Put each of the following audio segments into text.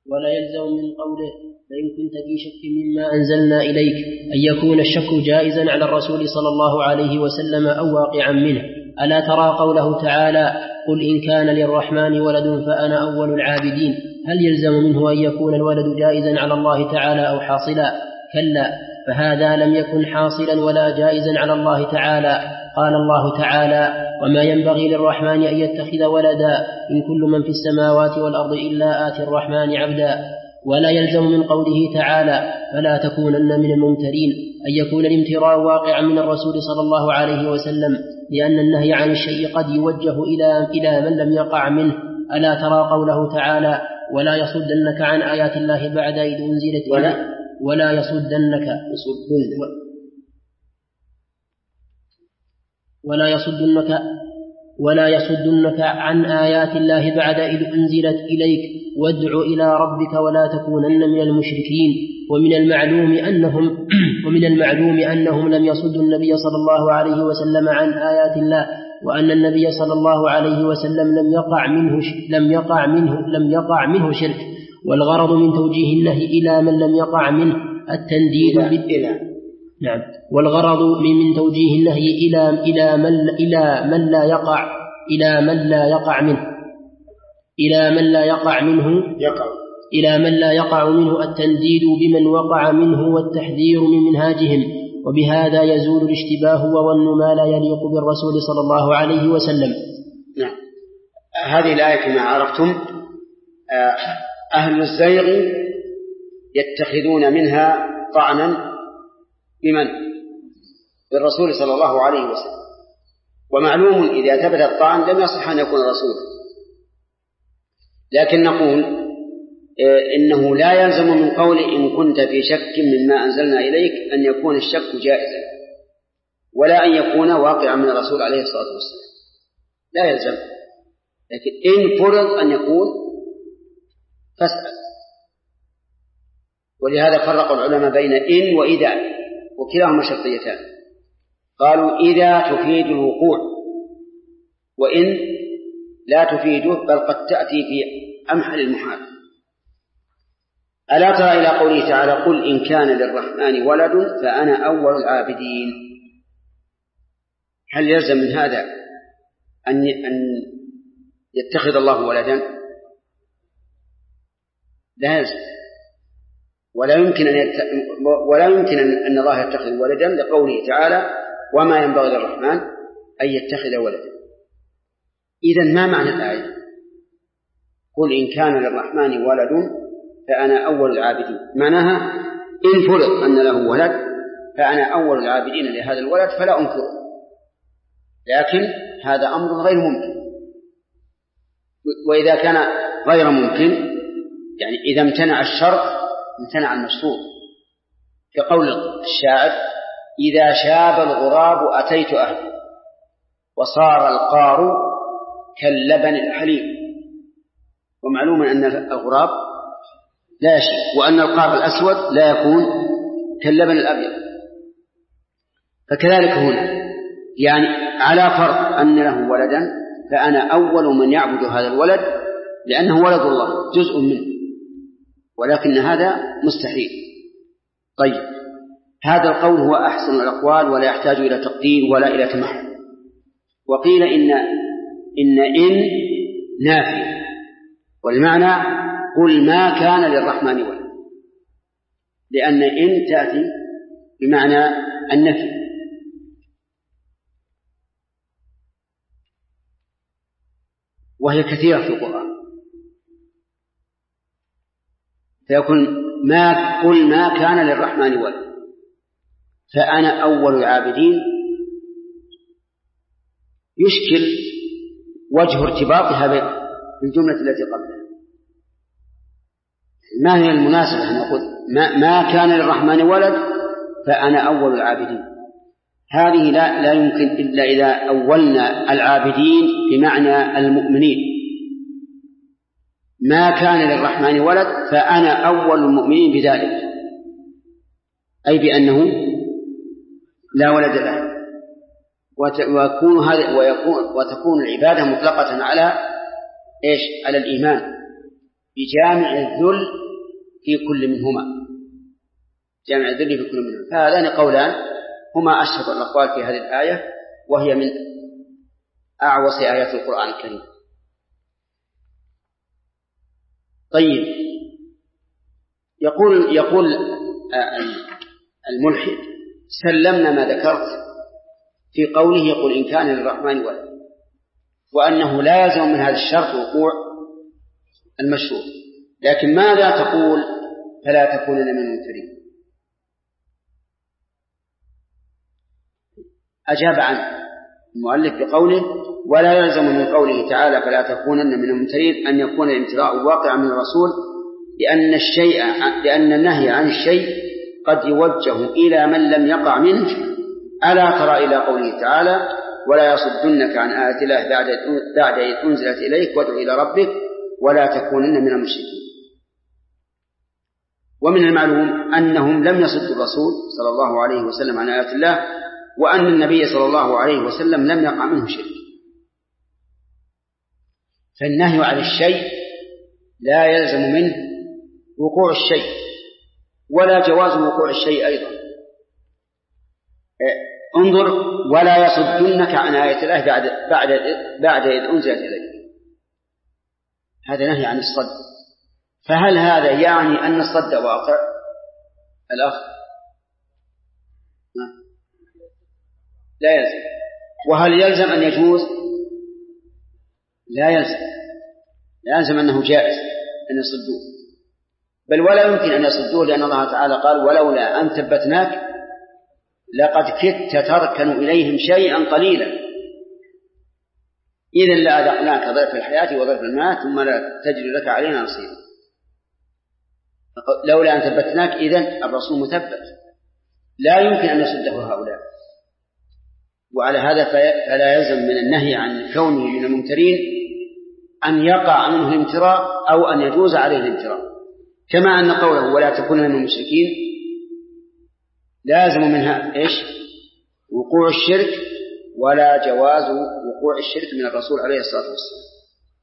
ولا يلزم من قوله فإن كنت في شك مما أنزلنا إليك أن يكون الشك جائزا على الرسول صلى الله عليه وسلم أو واقعا منه. ألا ترى قوله تعالى قل إن كان للرحمن ولد فأنا أول العابدين؟ هل يلزم منه أن يكون الولد جائزا على الله تعالى أو حاصلا؟ كلا، فهذا لم يكن حاصلا ولا جائزا على الله تعالى. قال الله تعالى وما ينبغي للرحمن أن يتخذ ولدا إن كل من في السماوات والأرض إلا آتي الرحمن عبدا. ولا يلزم من قوله تعالى فلا تكونن من الممترين أن يكون الامتراء واقعا من الرسول صلى الله عليه وسلم، لأن النهي عن الشيء قد يوجه إلى من لم يقع منه. ألا ترى قوله تعالى ولا يصدنك عن آيات الله بعد إذ أنزلت ولا يصدنك عن آيات الله بعد إذ أنزلت إليك وادع إلى ربك ولا تكونن من المشركين. ومن المعلوم أنهم لم يصدوا النبي صلى الله عليه وسلم عن آيات الله، وأن النبي صلى الله عليه وسلم لم يقع منه شرك. والغرض من توجيه النهي إلى من لم يقع منه التنديد والغرض من توجيه النهي إلى من لا يقع منه التنديد بمن وقع منه والتحذير من منهاجهم، وبهذا يزول الاشتباه وظن ما لا يليق بالرسول صلى الله عليه وسلم. نعم. هذه الآية كما عرفتم أهل الزيغ يتخذون منها طعنا بمن؟ بالرسول صلى الله عليه وسلم. ومعلوم إذا ثبت الطعن لم يصح أن يكون رسولا، لكن نقول إنه لا يلزم من قول إن كنت في شك مما أنزلنا إليك أن يكون الشك جائزا، ولا أن يكون واقعا من الرسول عليه الصلاة والسلام، لا يلزم. لكن إن فرض أن يكون فاسأل. ولهذا فرق العلماء بين إن وإذا، وكلاهما شرطيتان. قالوا إذا تفيد الوقوع، وإن لا تفيده بل قد تأتي في أمحل المحال. ألا ترى إلى قوله تعالى قل إن كان للرحمن ولد فأنا أول العابدين؟ هل يلزم من هذا أن يتخذ الله ولدا؟ لا يلزم، ولا يمكن أن الله يتخذ ولدا، لقوله تعالى وما ينبغي للرحمن أن يتخذ ولدا. إذن ما معنى الآية؟ قل إن كان للرحمن ولد فأنا أول العابدين، معناها إن فرض أن له ولد فأنا أول العابدين لهذا الولد فلا أنكره. لكن هذا أمر غير ممكن. وإذا كان غير ممكن يعني إذا امتنع الشرط امتنع المشروط، كقول الشاعر إذا شاب الغراب أتيت أهلي وصار القار كاللبن الحليب. ومعلوم أن الغراب لا يشيب، وأن القار الأسود لا يكون كاللبن الأبيض. فكذلك هنا يعني على فرض أن له ولدا فأنا أول من يعبد هذا الولد، لأنه ولد الله جزء منه، ولكن هذا مستحيل. طيب، هذا القول هو أحسن الأقوال ولا يحتاج إلى تقدير ولا إلى تمحل. وقيل إن نافية، والمعنى قل ما كان للرحمن ولد، لأن إن تأتي بمعنى النفي. وهي كثيرة في القرآن، فيكون قل ما كان للرحمن ولد فأنا أول العابدين. يشكل وجه ارتباطها بالجملة التي قبلها. ما هي المناسبة أن نقول ما كان للرحمن ولد فأنا أول العابدين؟ هذه لا يمكن إلا إذا أولنا العابدين بمعنى المؤمنين. ما كان للرحمن ولد فأنا أول المؤمنين بذلك، أي بأنه لا ولد له، وتكون العبادة مطلقة على إيش؟ على الإيمان. بجامع الذل في كل منهما، جامع الذل في كل منهما. فهذان قولان هما أشهر الأقوال في هذه الآية، وهي من أعوص آيات القرآن الكريم. طيب، يقول الملحد: سلمنا ما ذكرت في قوله يقول إن كان للرحمن ولد، وأنه لا يلزم من هذا الشرط وقوع المشروط، لكن ماذا تقول فلا تكونن من الممترين؟ أجاب عنه المؤلف بقوله: ولا يلزم من قوله تعالى فلا تكونن من الممترين أن يكون الامتراء واقعا من الرسول، لأن النهي عن الشيء قد يوجه إلى من لم يقع منه. ألا ترى إلى قوله تعالى: ولا يصدنك عن آيات الله بعد إذ أنزلت إليك وادع إلى ربك ولا تكونن من المشركين. ومن المعلوم أنهم لم يصدوا الرسول صلى الله عليه وسلم عن آيات الله، وأن النبي صلى الله عليه وسلم لم يقع منه شرك. فالنهي عن الشيء لا يلزم منه وقوع الشيء ولا جواز وقوع الشيء أيضا. انظر: ولا يصدنك عن آيات الله بعد إذ أنزلت إليك. هذا نهي عن الصد، فهل هذا يعني أن الصد واقع؟ الأخ لا يلزم. وهل يلزم أن يجوز؟ لا يلزم أنه جائز أن يصدوه، بل ولا يمكن أن يصدوه، لأن الله تعالى قال: ولولا أن ثبتناك لقد كدت تركن إليهم شيئا قليلا إذا لأذقناك ضعف الحياة وضعف الممات ثم لا تجد لك علينا نصيرا. لولا أن ثبتناك، إذن الرسول مثبت، لا يمكن أن يصده هؤلاء. وعلى هذا فلا يلزم من النهي عن كونه من الممترين أن يقع منه الامتراء أو أن يجوز عليه الامتراء، كما أن قوله ولا تكون من المشركين لازم منها إيش؟ وقوع الشرك، ولا جواز وقوع الشرك من الرسول عليه الصلاة والسلام.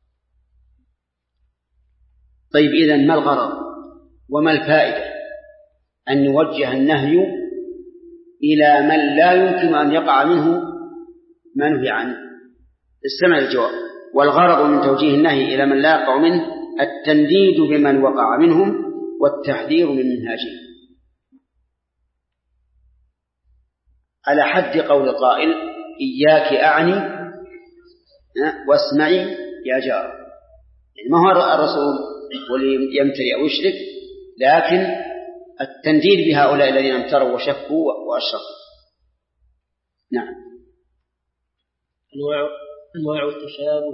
طيب، إذن ما الغرض وما الفائدة أن يوجه النهي إلى من لا يمكن أن يقع منه ما نهي عنه؟ استمع الجواب: والغرض من توجيه النهي إلى من لا يقع منه التنديد بمن وقع منهم والتحذير من منهاجه، على حد قول القائل: إياك أعني واسمعي يا جار. يعني ما هو الرسول واللي يمتري أو يشرك، لكن التنديد بهؤلاء الذين امتروا وشكوا وأشركوا. نعم. أنواع التشابه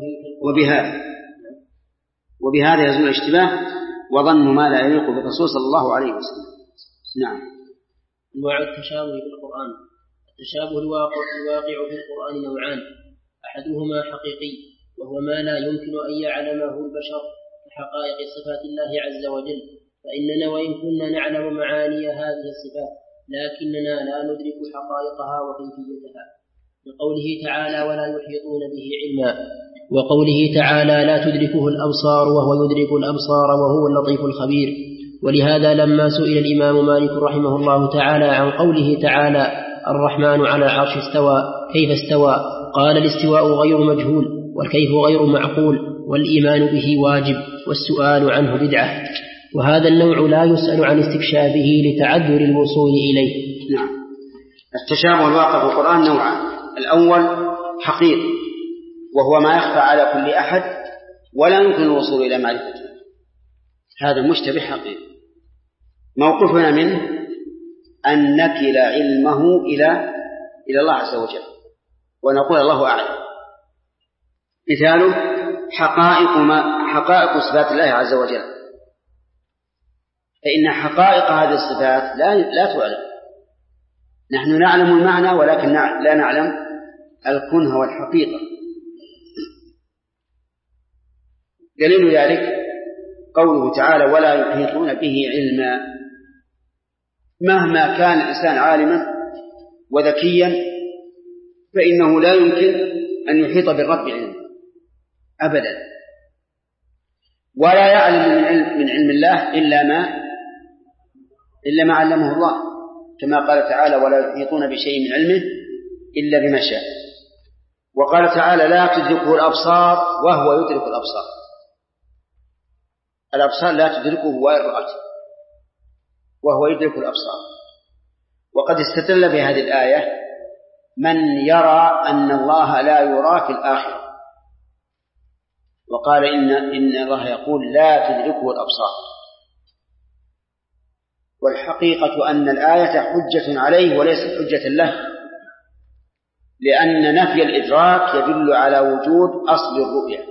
وبهذا يزول الاشتباه وظن ما لا يليق بالرسول صلى الله عليه وسلم. نعم. أنواع التشابه في القرآن: التشابه الواقع في القرآن نوعان: أحدهما حقيقي وهو ما لا يمكن أن يعلمه البشر كحقائق صفات الله عز وجل، فإننا وإن كنا نعلم معاني هذه الصفات لكننا لا ندرك حقائقها وكيفيتها، لقوله تعالى ولا يحيطون به علما، وقوله تعالى لا تدركه الأبصار وهو يدرك الأبصار وهو اللطيف الخبير. ولهذا لما سئل الإمام مالك رحمه الله تعالى عن قوله تعالى الرحمن على العرش استوى كيف استوى، قال: الاستواء غير مجهول والكيف غير معقول والإيمان به واجب والسؤال عنه بدعة. وهذا النوع لا يسأل عن استكشافه لتعذر الوصول إليه. نعم. التشابه الواقع في القرآن نوعان: الأول حقيقي وهو ما يخفى على كل أحد ولا يمكن الوصول إلى معرفته، هذا مشتبه حقيقي موقفنا منه أن نكل علمه إلى الله عز وجل ونقول الله أعلم. مثاله حقائق صفات الله عز وجل، فإن حقائق هذه الصفات لا تعلم. نحن نعلم المعنى ولكن لا نعلم الكنه والحقيقة. دليل ذلك قوله تعالى ولا يحيطون به علما. مهما كان الإنسان عالما وذكيا فإنه لا يمكن أن يحيط بالرب علما أبدا، ولا يعلم من علم الله إلا ما علمه الله، كما قال تعالى ولا يحيطون بشيء من علمه إلا بما شاء. وقال تعالى لا تدركه الأبصار وهو يدرك الأبصار. الأبصار لا تدركه وإن رأته وهو يدرك الأبصار. وقد استدل بهذه الآية من يرى أن الله لا يرى في الآخرة، وقال إن الله يقول لا تدركه الأبصار. والحقيقة أن الآية حجة عليه وليست حجة له، لأن نفي الإدراك يدل على وجود أصل الرؤية،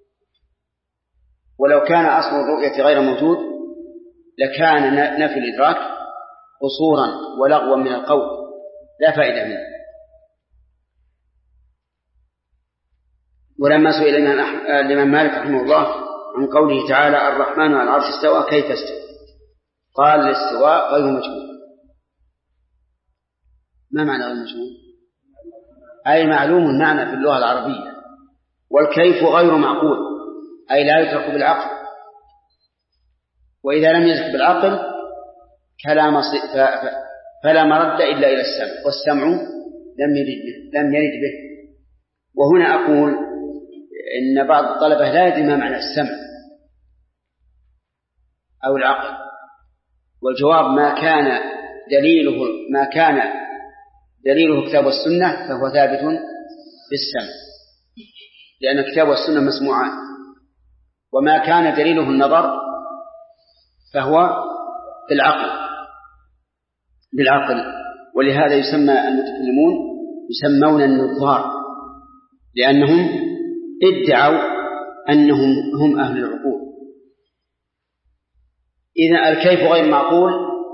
ولو كان أصل الرؤية غير موجود لكان نفي الإدراك قصورا ولغوا من القول لا فائدة منه. ولما سئل الإمام مالك رحمه الله عن قوله تعالى الرحمن على العرش استوى كيف استوى، قال الاستواء غير مجهول. ما معنى غير مجهول؟ أي معلوم المعنى في اللغة العربية، والكيف غير معقول أي لا يدرك بالعقل، وإذا لم يدرك بالعقل فلا مرد إلا إلى السمع، والسمع لم يرد به. وهنا أقول إن بعض الطلبة لا يدري ما معنى السمع أو العقل، والجواب ما كان دليله كتاب والسنة فهو ثابت بالسمع، لأن الكتاب والسنة مسموعان، وما كان دليله النظر فهو بالعقل. ولهذا يسمى المتكلمون يسمون النظار، لأنهم ادعوا أنهم هم أهل العقول. إذن الكيف غير معقول،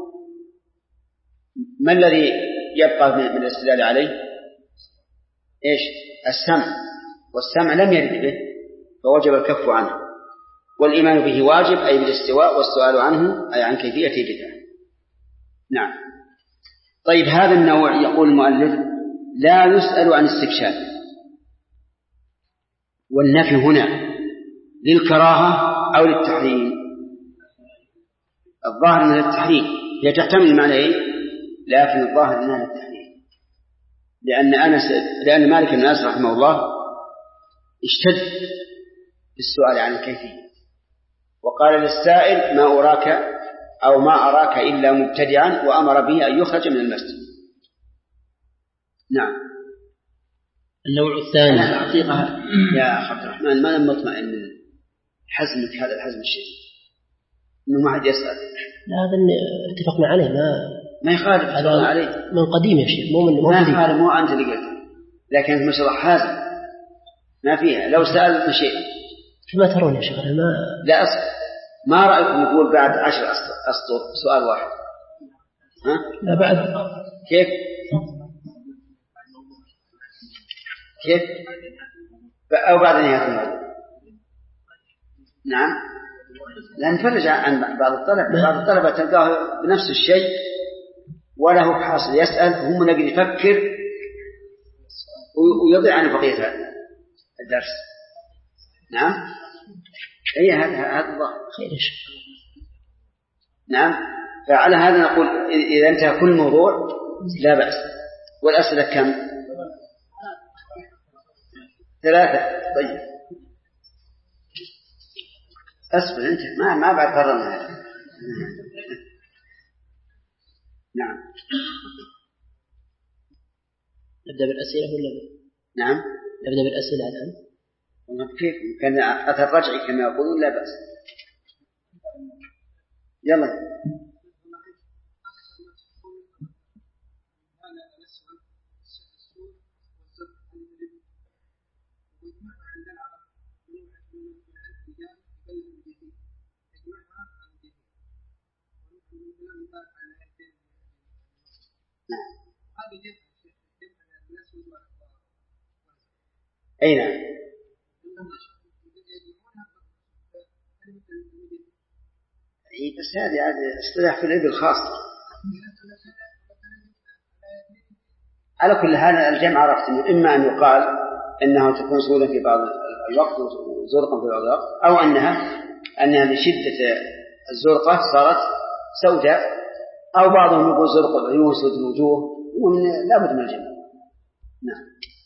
ما الذي يبقى من الاستدلال عليه؟ إيش؟ السمع، والسمع لم يرد به فوجب الكف عنه، والإيمان به واجب أي بالاستواء، والسؤال عنه أي عن كيفية بدعة. نعم. طيب هذا النوع يقول المؤلف لا يسأل عن استكشاف، والنفي هنا للكراهة أو للتحريم؟ الظاهر أنها للتحريم، هي تحتمل معنى لكن الظاهر أنها للتحريم، لأن مالك بن أنس رحمه الله اشتد بالسؤال عن الكيفية، وقال للسائل ما أراك إلا مبتدعا، وأمر به أن يخرج من المسجد. نعم. النوع الثاني الحقيقة يا أخي عبد الرحمن ما مطمئن من حزمك هذا الحزم الشديد إنه ما حد يسأل. لا هذا اتفقنا عليه ما يخالف اتفقنا عليه من قديم يا شيخ، مو ما يخالف، مو أنت اللي قلت، لكن ما شاء الله حازم ما فيها. لو سأل شيء فما ترون يا شيخ؟ لا أصل ما رأيكم نقول بعد 10 أسطر سؤال واحد؟ ها؟ لا بعد كيف أو بعد نهاية الموضوع؟ نعم، لأن نفرج عن بعض الطلبة تلقاه بنفس الشيء ولا هو حاصل يسأل، هم نقدر يفكر ويضيع عن بقية الدرس. نعم، أي هذا الله خير. نعم، فعلى هذا نقول إذا انتهى كل موضوع لا بأس. والأسئلة كم؟ 3. طيب أصبر أنت ما بعد قررنا. نعم. نبدأ بالأسئلة ولا نعم نبدأ بالأسئلة الآن؟ كيف كان أثر رجعي كما يقولون لا بأس. يلا. أي نعم. بس هذه اصطلاح في الإبل خاصة. على كل هذا الجمع عرفت إما أن يقال إنها تكون سهولة في بعض الوقت وزرقا في بعض الوقت، أو أنها لشدة الزرقة صارت سوداء، أو بعضهم يقول زرق العيون سود الوجوه، لا بد من الجمع. نعم.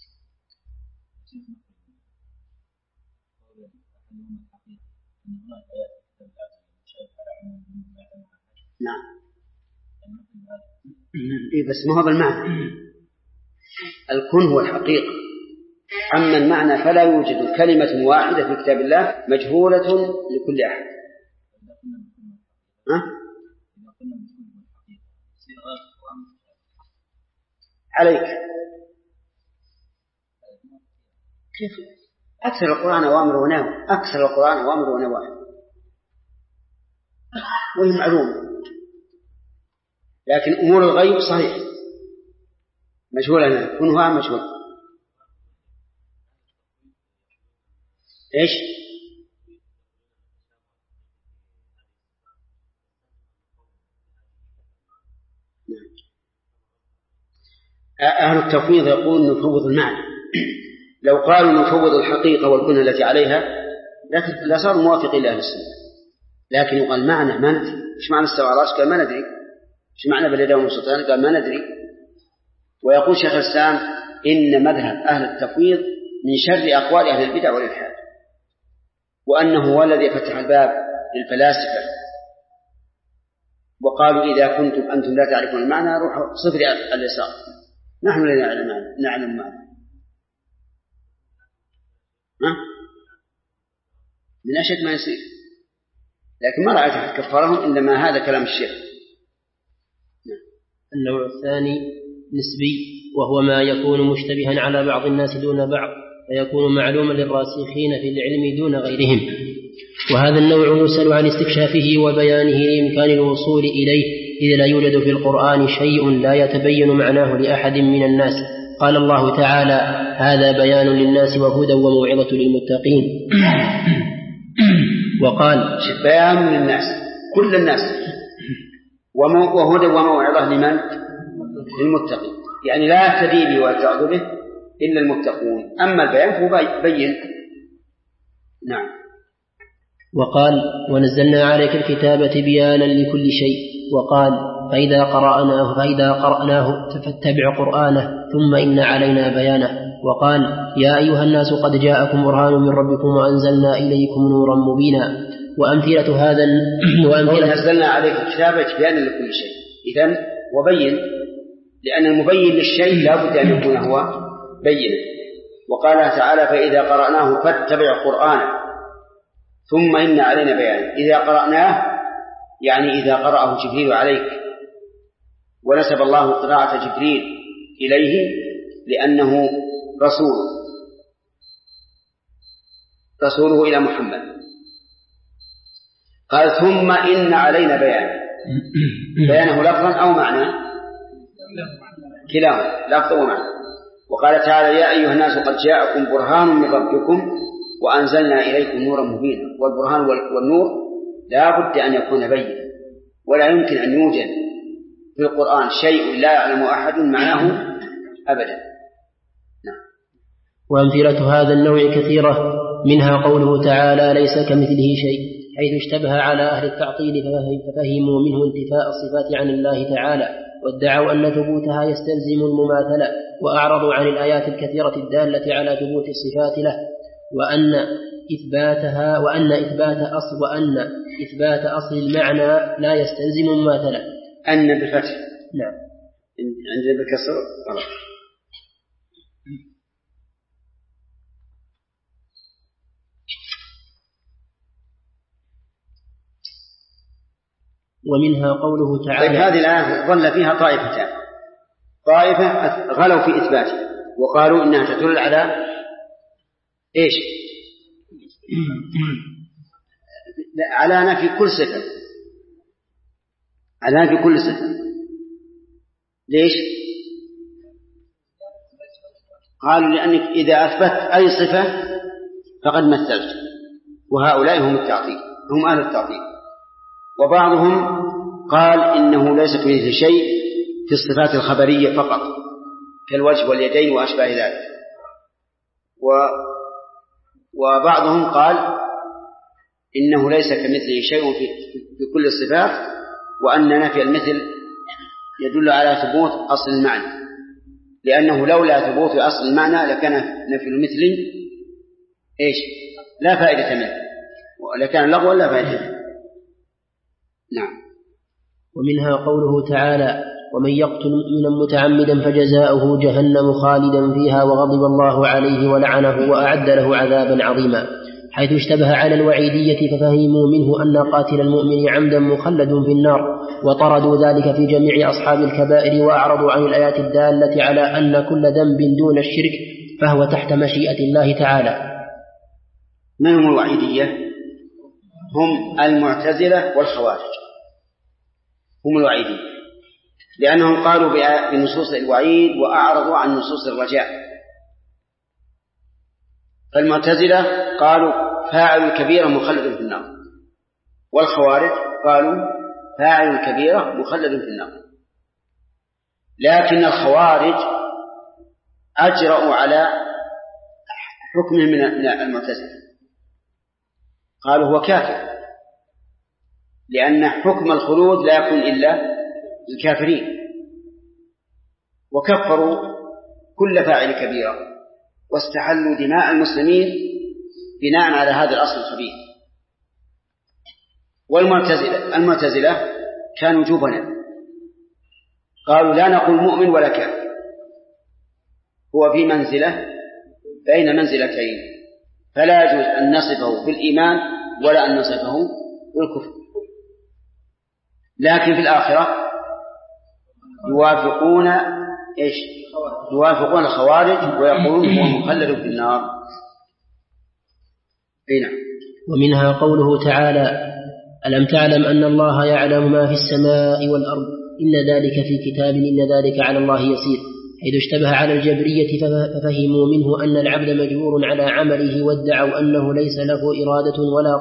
نعم. بس ما هو بالمعنى، الكون هو الحقيقة، أما المعنى فلا يوجد كلمة واحدة في كتاب الله مجهولة لكل أحد. عليك كيف أكثر القرآن أوامر ونواهي، أكثر القرآن أوامر ونواهي، وهي معلومة، لكن أمور الغيب صحيح مجهولة لنا، كنها مجهول. إيش؟ أهل التفويض يقول نفوض المعنى، لو قالوا نفوض الحقيقة والكنة التي عليها لا صار موافق إلى أهل السنة، لكن يقال معنى ما ندري. إيش معنى استوى على العرش؟ قال ما ندري. إيش معنى بل يداه مبسوطتان؟ قال ما ندري. ويقول شيخ الإسلام إن مذهب أهل التفويض من شر أقوال أهل البدع والإلحاد، وأنه هو الذي فتح الباب للفلاسفة، وقالوا إذا كنتم أنتم لا تعرفون المعنى روحوا صفر اليسار، نحن لا نعلم معنى. من أشد ما يصير، لكن ما رأيت أحد كفرهم، إنما هذا كلام الشيخ. النوع الثاني نسبي، وهو ما يكون مشتبها على بعض الناس دون بعض، فيكون معلوما للراسخين في العلم دون غيرهم، وهذا النوع يسأل عن استكشافه وبيانه لإمكان الوصول إليه، إذ لا يوجد في القرآن شيء لا يتبين معناه لأحد من الناس. قال الله تعالى: هذا بيان للناس وهدى وموعظة للمتقين. وقال: بيان للناس كل الناس، وهدى وموعظة لمن؟ للمتقين، يعني لا يهتدي به ويتعظ به إلا المتقون، أما البيان فهو بين. نعم. وقال: ونزلنا عليك الكتاب تبيانا لكل شيء. وقال: فإذا قرأناه فاتبع قرآنه ثم إن علينا بيانه. وقال: يا أيها الناس قد جاءكم برهان من ربكم وأنزلنا إليكم نورا مبينا. وأمثلة هذا نزلنا عليك الكتاب تبيانا لكل شيء، إذن وبين، لأن المبين للشيء لا بد أن يكون هو بينا. وقال تعالى: فإذا قرأناه فاتبع قرآنه ثم إن علينا بيانه. إذا قرأناه يعني إذا قرأه جبريل عليك، ونسب الله قراءة جبريل إليه لأنه رسوله إلى محمد. قال: ثم إن علينا بيانه لفظا أو معنى، كلاهما لفظ ومعنى. وقال تعالى: يا أيها الناس قد جاءكم برهان من ربكم وأنزلنا إليكم نورا مبينا. والبرهان والنور لا بد أن يكون بينا، ولا يمكن أن يوجد في القرآن شيء لا يعلم أحد معناه أبدا. نعم. وأمثلة هذا النوع كثيرة، منها قوله تعالى: ليس كمثله شيء، حيث اشتبه على أهل التعطيل ففهموا منه انتفاء الصفات عن الله تعالى، وادعوا أن ثبوتها يستلزم المماثلة، وأعرضوا عن الآيات الكثيرة الدالة على ثبوت الصفات له، وأن إثبات أصل المعنى لا يستلزم المماثلة. أن بالفتح. نعم. عندنا بالكسر. ومنها قوله تعالى. طيب، هذه الآية ظل فيها طائفتان، طائفة غلوا في إثباتها وقالوا إنها تدل على إيش؟ على نفي كل صفة، على نفي كل صفة. ليش؟ قالوا لأنك إذا أثبت أي صفة فقد مثلت، وهؤلاء هم التعطيل، هم أهل التعطيل. وبعضهم قال إنه ليس كمثله شيء في الصفات الخبرية فقط، كالوجه واليدين وأشباه ذلك. وبعضهم قال إنه ليس كمثله شيء في كل الصفات، وأن نفي المثل يدل على ثبوت أصل المعنى، لأنه لولا ثبوت أصل المعنى لكان نفي المثل إيش؟ لا فائدة منه، ولكان لغوا لا فائدة منه. نعم. ومنها قوله تعالى: ومن يقتل مؤمنا متعمدا فجزاؤه جهنم خالدا فيها وغضب الله عليه ولعنه وأعد له عذابا عظيما، حيث اشتبه على الوعيدية ففهموا منه أن قاتل المؤمن عمدا مخلد في النار، وطردوا ذلك في جميع أصحاب الكبائر، وأعرضوا عن الآيات الدالة على أن كل ذنب دون الشرك فهو تحت مشيئة الله تعالى. من هم الوعيدية؟ هم المعتزلة والخوارج، هم الوعيدية، لأنهم قالوا بنصوص الوعيد وأعرضوا عن نصوص الرجاء. فالمعتزلة قالوا فاعل الكبيرة مخلد في النار، والخوارج قالوا فاعل الكبيرة مخلد في النار. لكن الخوارج أجرؤوا على حكمه من المعتزلة، قالوا هو كافر، لأن حكم الخلود لا يكون إلا الكافرين، وكفروا كل فاعل كبيرة واستحلوا دماء المسلمين بناء على هذا الأصل الخبيث. والمعتزلة كانوا جبنا، قالوا لا نقول مؤمن ولا كافر، هو في منزلة بين منزلتين، فلا يجوز أن نصفه بالإيمان ولا أن نصفه بالكفر. لكن في الآخرة يوافقون الخوارج ويقولون هو مخلد في النار. نعم. ومنها قوله تعالى: ألم تعلم أن الله يعلم ما في السماء والأرض إن ذلك في كتاب إن ذلك على الله يسير، حيث اشتبه على الجبرية ففهموا منه أن العبد مجبور على عمله، وادعوا أنه ليس له إرادة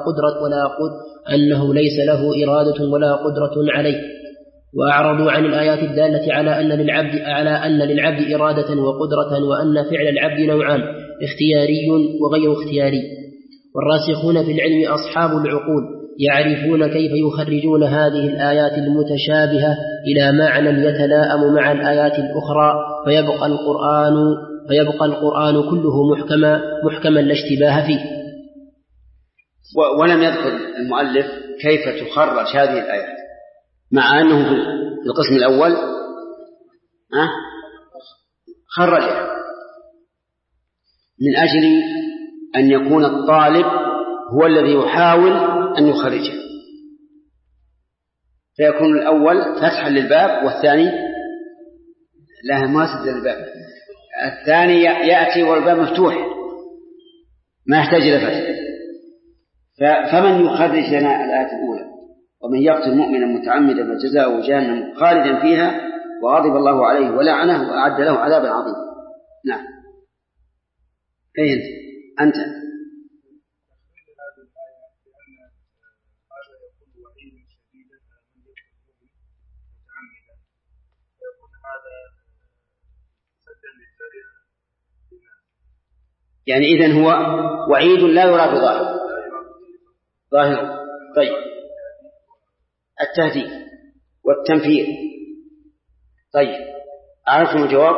ولا قدرة عليه، وأعرضوا عن الآيات الدالة على أن للعبد إرادة وقدرة، وأن فعل العبد نوعان: اختياري وغير اختياري. والراسخون في العلم أصحاب العقول يعرفون كيف يخرجون هذه الآيات المتشابهة إلى معنى يتلائم مع الآيات الأخرى، فيبقى القرآن كله محكما لا اشتباه فيه. ولم يذكر المؤلف كيف تخرج هذه الآيات، مع أنه في القسم الأول خرجها من أجل أن يكون الطالب هو الذي يحاول أن يخرجها، فيكون الأول فتحا للباب والثاني لا ماسد للباب، الثاني يأتي والباب مفتوح ما يحتاج إلى فتح. فمن يخرج لنا الآية الأولى: ومن يقتل مؤمنا متعمدا فجزاؤه جهنم خالدا فيها وغضب الله عليه ولعنه وأعد له عذابا عظيما. نعم. أنت يعني إذن هو وعيد لا يرى ظاهر. طيب، التهديد والتنفير. طيب، عرفتم الجواب؟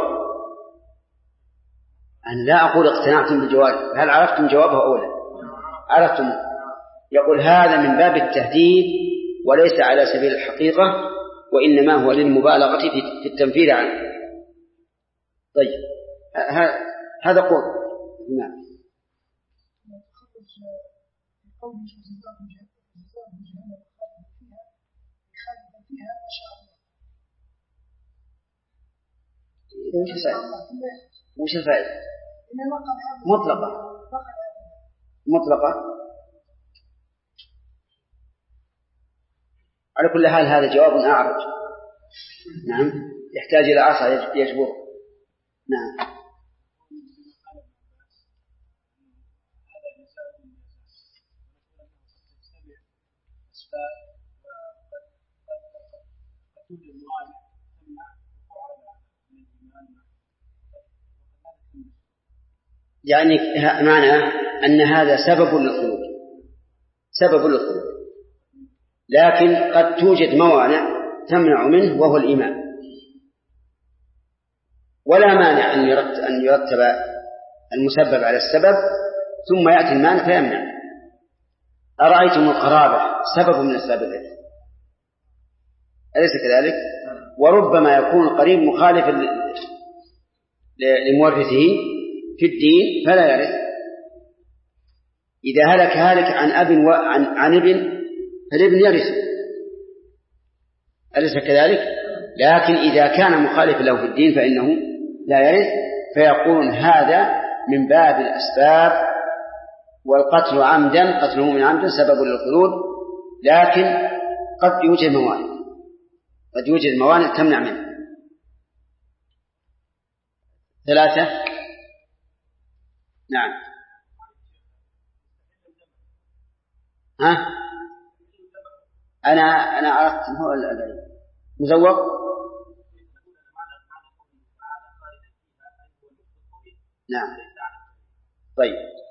أنا لا أقول اقتنعتم بالجواب، هل عرفتم جوابه أولا؟ عرفتم. يقول هذا من باب التهديد وليس على سبيل الحقيقة، وإنما هو للمبالغة في التنفير عنه. طيب، هذا قول. نعم. وش الفائدة؟ مطلقة. على كل حال هذا جواب أعرج. نعم، يحتاج إلى عصا يجبره. نعم. يعني معنى أن هذا سبب للخلود، سبب للخلود، لكن قد توجد موانع تمنع منه وهو الإيمان، ولا مانع أن يرتب المسبب على السبب ثم يأتي المانع فيمنع. أرأيتم القرابة سبب من أسباب الإثم، أليس كذلك؟ وربما يكون القريب مخالفا لمورثه في الدين فلا يرث. إذا هلك هالك عن أب عن ابن فالابن يرث، أليس كذلك؟ لكن إذا كان مخالفا له في الدين فإنه لا يرث، فيقول هذا من باب الأسباب، والقتل عمدا قتله من عمد سبب للخلود، لكن قد يوجد موانع تمنع منه. 3. نعم. أنا عرفت هو مزوق. نعم. طيب،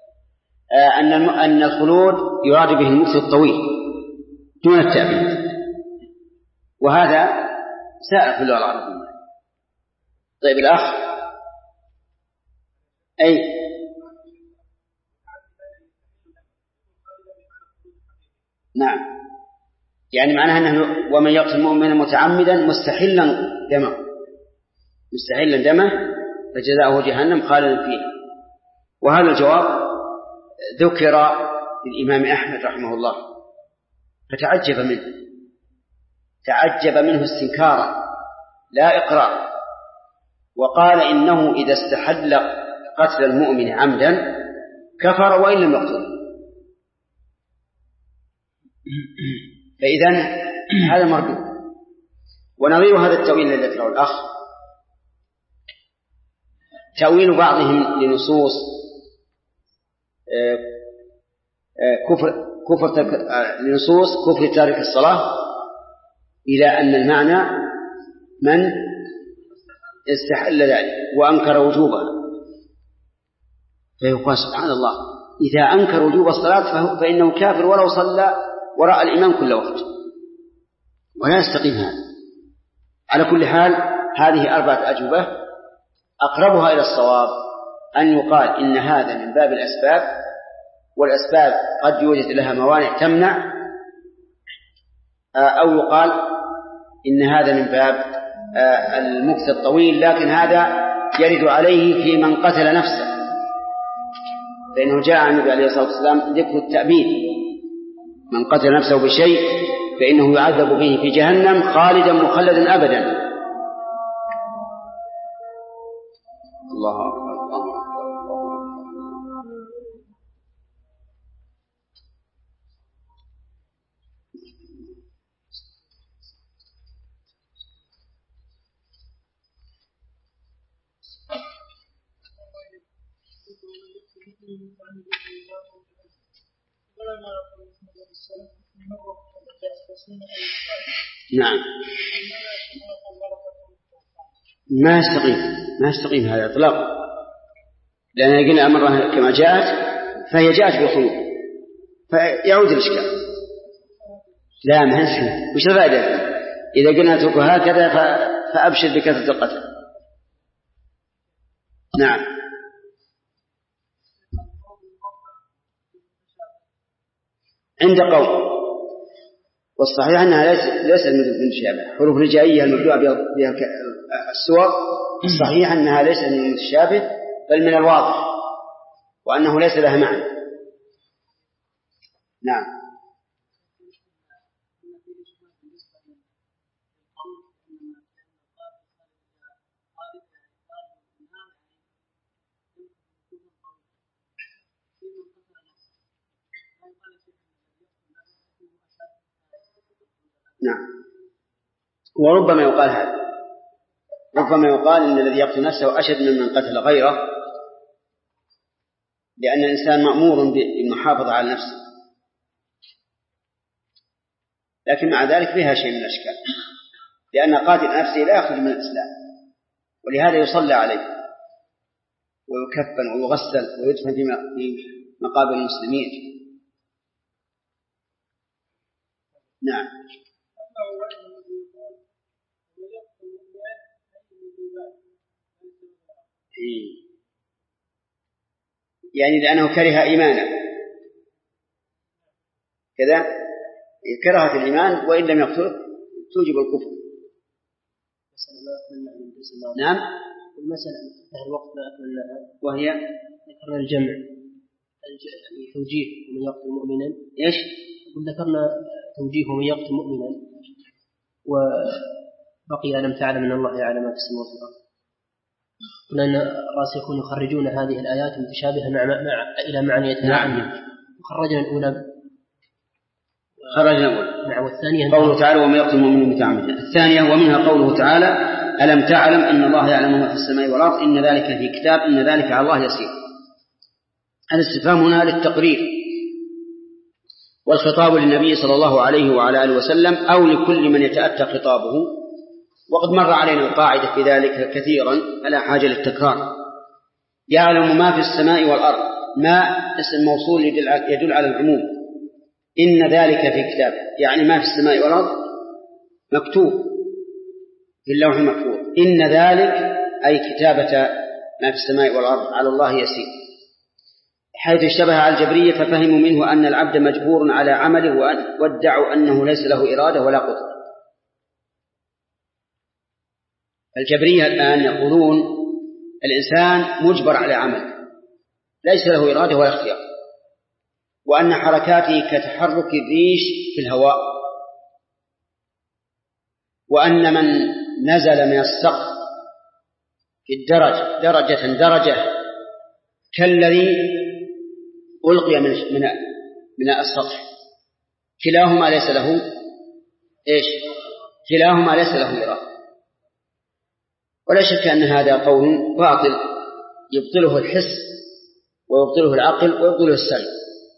أن الخلود يراد به المكث الطويل دون التأبيد، وهذا سائر في اللغة العربية. طيب الأخ أي نعم، يعني معناها أنه ومن يقتل مؤمنا متعمدا مستحلا دمه فجزاؤه جهنم خالدا فيها. وهذا الجواب ذكر للإمام أحمد رحمه الله فتعجب منه استنكارا لا إقرارا، وقال إنه إذا استحل قتل المؤمن عمدا كفر وإن لم يقتله. فإذن هذا مردود. ونظير هذا التأويل الذي ذكره الأخ تأويل بعضهم لنصوص لنصوص كفر تارك الصلاة إلى أن المعنى من استحل ذلك وأنكر وجوبها، فيقال سبحان الله إذا أنكر وجوب الصلاة فإنه كافر ولو صلى وراء الإمام كل وقت، ولا يستقيم هذا. على كل حال هذه 4 أجوبة، أقربها إلى الصواب أن يقال إن هذا من باب الأسباب، والأسباب قد يوجد لها موانع تمنع، أو يقال إن هذا من باب المكث الطويل، لكن هذا يرد عليه في من قتل نفسه، فإنه جاء عن النبي عليه الصلاة والسلام ذكر التأبيد: من قتل نفسه بشيء فإنه يعذب به في جهنم خالدا مخلدا أبدا. الله أكبر. نعم، ما يستقيم هذا إطلاقا، لأن قلنا أمرها كما جاءت فهي جاءت بالخلود، فيعود الإشكال. لا، ما يستقيم. وش الفائدة إذا قلنا اتركوا هكذا فأبشر بكثرة القتل؟ نعم. عند قوم، والصحيح أنها ليست من الشابه، حروف الهجائية المبدوءة بها السور، الصحيح أنها ليست من الشابه بل من الواضح، وأنه ليس لها معنى. نعم. نعم، وربما يقال هذا، ربما يقال إن الذي يقتل نفسه أشد ممن قتل غيره، لأن الإنسان مأمور بالمحافظة على نفسه، لكن مع ذلك فيها شيء من الأشكال، لأن قاتل نفسه لا يخرج من الإسلام، ولهذا يصلى عليه ويكفن ويغسل ويدفن في مقابر المسلمين. نعم. يعني لأنه كره إيمانه كذا، كرهت الإيمان وإن لم يقتله توجب الكفر. نعم. المسألة في الوقت ما أكملناها وهي ذكرنا الجمع يعني توجيه من يقتل مؤمنا. إيش؟ ذكرنا توجيه من يقتل مؤمنا، وبقي ألم تعلم أن الله يعلم ما في السماوات والأرض. قلنا أن الراسخون يخرجون هذه الآيات متشابهة إلى معنى يتناعم. وخرجنا الأولى. خرجنا الأولى. نعم. والثانية قوله تعالى ومن يقتل مؤمنا متعمدا. الثانية ومنها قوله تعالى ألم تعلم أن الله يعلم ما في السماء والأرض إن ذلك في كتاب إن ذلك على الله يسير. الاستفهام هنا للتقرير، والخطاب للنبي صلى الله عليه وعلى آله وسلم أو لكل من يتأتى خطابه. وقد مر علينا القاعدة في ذلك كثيرا فلا حاجة للتكرار. يعلم ما في السماء والأرض، ما اسم موصول يدل على العموم. إن ذلك في كتاب يعني ما في السماء والأرض مكتوب في اللوح المحفوظ. إن ذلك أي كتابة ما في السماء والأرض على الله يسير، حيث اشتبه على الجبرية ففهموا منه أن العبد مجبور على عمله وادعوا أنه ليس له إرادة ولا قدرة. الجبرية الآن يقولون الإنسان مجبر على عمله ليس له إرادة ولا اختيار، وأن حركاته كتحرك الريش في الهواء، وأن من نزل من السقف في الدرجة درجة كالذي ألقي من السطح كلاهما ليس له كلاهما ليس له إرادة. ولا شك أن هذا قول باطل يبطله الحس ويبطله العقل ويبطله السمع.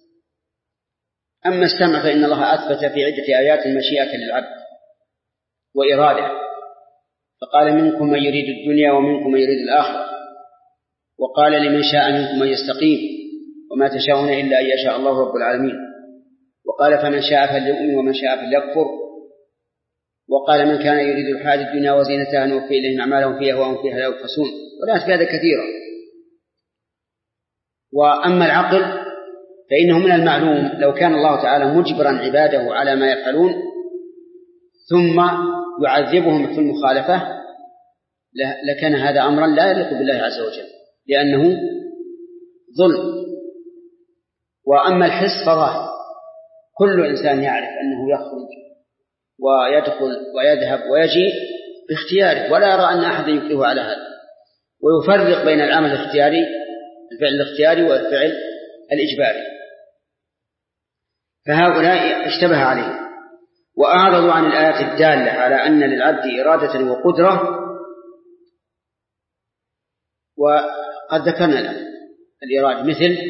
أما السمع فإن الله أثبت في عدة آيات المشيئة للعبد وإرادة، فقال منكم من يريد الدنيا ومنكم من يريد الآخرة، وقال لمن شاء منكم من يستقيم وما تشاءون إلا أن يشاء الله رب العالمين، وقال فمن شاء فليؤمن ومن شاء فليكفر، وقال من كان يريد الحياة الدنيا وزينتها نوفي إليهم أعمالهم فيها وهم فيها لا يبخسون، ولا في هذا كثيرا. وأما العقل فإنه من المعلوم لو كان الله تعالى مجبرا عباده على ما يفعلون ثم يعذبهم في المخالفة لكان هذا أمرا لا يليق بالله عز وجل لأنه ظلم. وأما الحس فظاهر، كل إنسان يعرف أنه يخرج ويدخل ويذهب ويجي باختياره، ولا يرى أن أحد يكره على هذا، ويفرق بين العمل الاختياري الفعل الاختياري والفعل الإجباري. فهؤلاء اشتبه عليهم وأعرضوا عن الآيات الدالة على أن للعبد إرادة وقدرة. وقد ذكرنا الإرادة مثل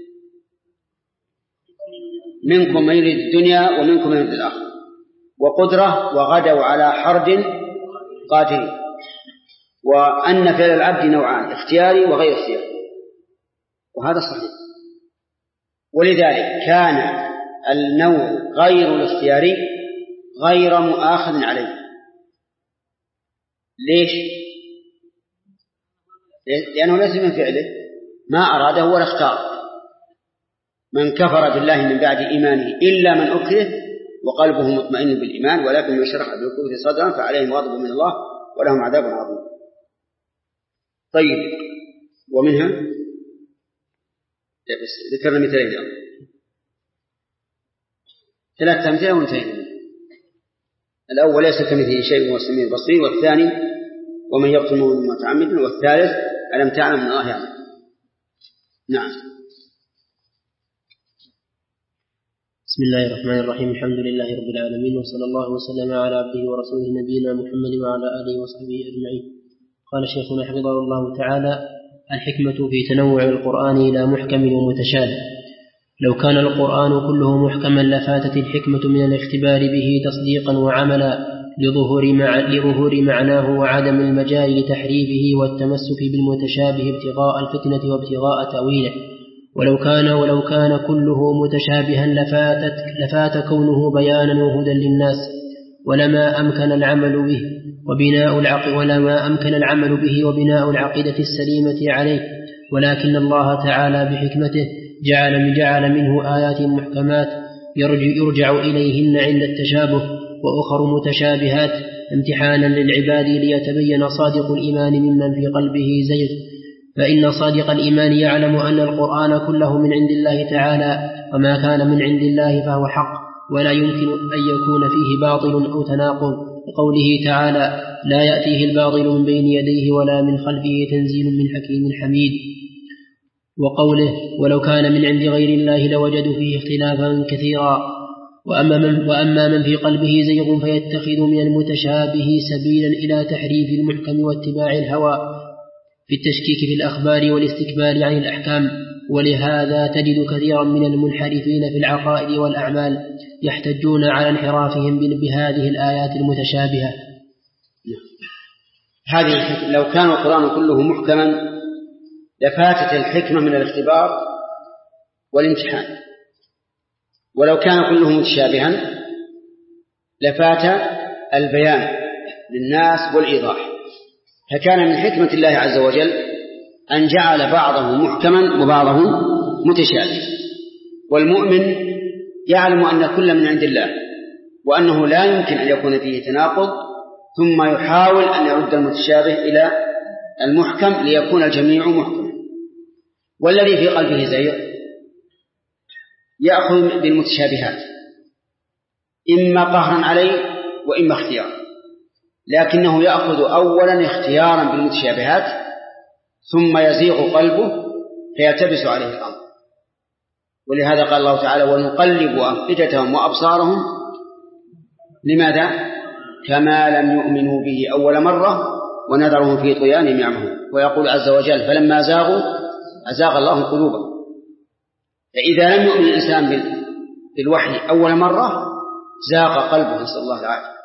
منكم من يريد الدنيا ومنكم من يريد الآخرة، وقدرة وغدوا على حرد قادرين. وأن فعل العبد نوعان اختياري وغير اختياري، وهذا صحيح. ولذلك كان النوع غير الاختياري غير مؤاخذ عليه. ليش؟ لأنه ليس من فعله، ما أراده ولا اختار. من كفر بالله من بعد إيمانه إلا من أكره وقلبه مطمئن بالإيمان ولكن يشرح بالكفر صدرا فعليهم غضب من الله ولهم عذاب عظيم. طيب، ومنها بس ذكرنا مثالين اليوم، 3 أمثلة وانتهينا. الأول ليس كمثله شيء وهو السميع البصير، والثاني ومن يقتل مؤمنا متعمدا، والثالث ألم تعلم أن الله يعلم. نعم. بسم الله الرحمن الرحيم. الحمد لله رب العالمين، وصلى الله وسلم على عبده ورسوله نبينا محمد وعلى آله وصحبه أجمعين. قال شيخنا حفظه الله تعالى: الحكمة في تنوع القرآن إلى محكم ومتشابه. لو كان القرآن كله محكما لفاتت الحكمة من الاختبار به تصديقا وعملا لظهور معناه وعدم المجال لتحريفه والتمسك بالمتشابه ابتغاء الفتنة وابتغاء تأويله. ولو كان كله متشابها لفات كونه بيانا وهدى للناس، ولما أمكن العمل به وبناء العقيدة السليمة عليه. ولكن الله تعالى بحكمته جعل منه آيات محكمات يرجع إليهن عند التشابه، وأخر متشابهات امتحانا للعباد ليتبين صادق الإيمان ممن في قلبه زيغ. فإن صادق الإيمان يعلم أن القرآن كله من عند الله تعالى، وما كان من عند الله فهو حق، ولا يمكن أن يكون فيه باطل أو تناقض، لقوله تعالى: لا يأتيه الباطل من بين يديه ولا من خلفه تنزيل من حكيم حميد. وقوله: ولو كان من عند غير الله لوجدوا فيه اختلافا كثيرا. وأما من في قلبه زيغ فيتخذ من المتشابه سبيلا إلى تحريف المحكم واتباع الهوى في التشكيك في الأخبار والاستكبار عن الأحكام. ولهذا تجد كثيرا من المنحرفين في العقائد والأعمال يحتجون على انحرافهم بهذه الآيات المتشابهة. هذه لو كان القرآن كله محكما لفاتت الحكمة من الاختبار والامتحان، ولو كان كله متشابها لفات البيان للناس والإيضاح. فكان من حكمة الله عز وجل أن جعل بعضه محكما وبعضه متشابه. والمؤمن يعلم أن كل من عند الله، وأنه لا يمكن أن يكون فيه تناقض، ثم يحاول أن يرد المتشابه إلى المحكم ليكون الجميع محكما. والذي في قلبه زيغ يأخذ بالمتشابهات إما قهرا عليه وإما اختيارا، لكنه يأخذ أولا اختيارا بالمتشابهات ثم يزيغ قلبه فيلتبس عليه الأمر. ولهذا قال الله تعالى: ونقلب أفئدتهم وأبصارهم لماذا؟ كما لم يؤمنوا به أول مرة ونذرهم في طغيانهم يعمهون. ويقول عز وجل: فلما زاغوا أزاغ الله قلوبهم. فإذا لم يؤمن الإنسان بالوحي أول مرة زاغ قلبه، نسأل الله العافية.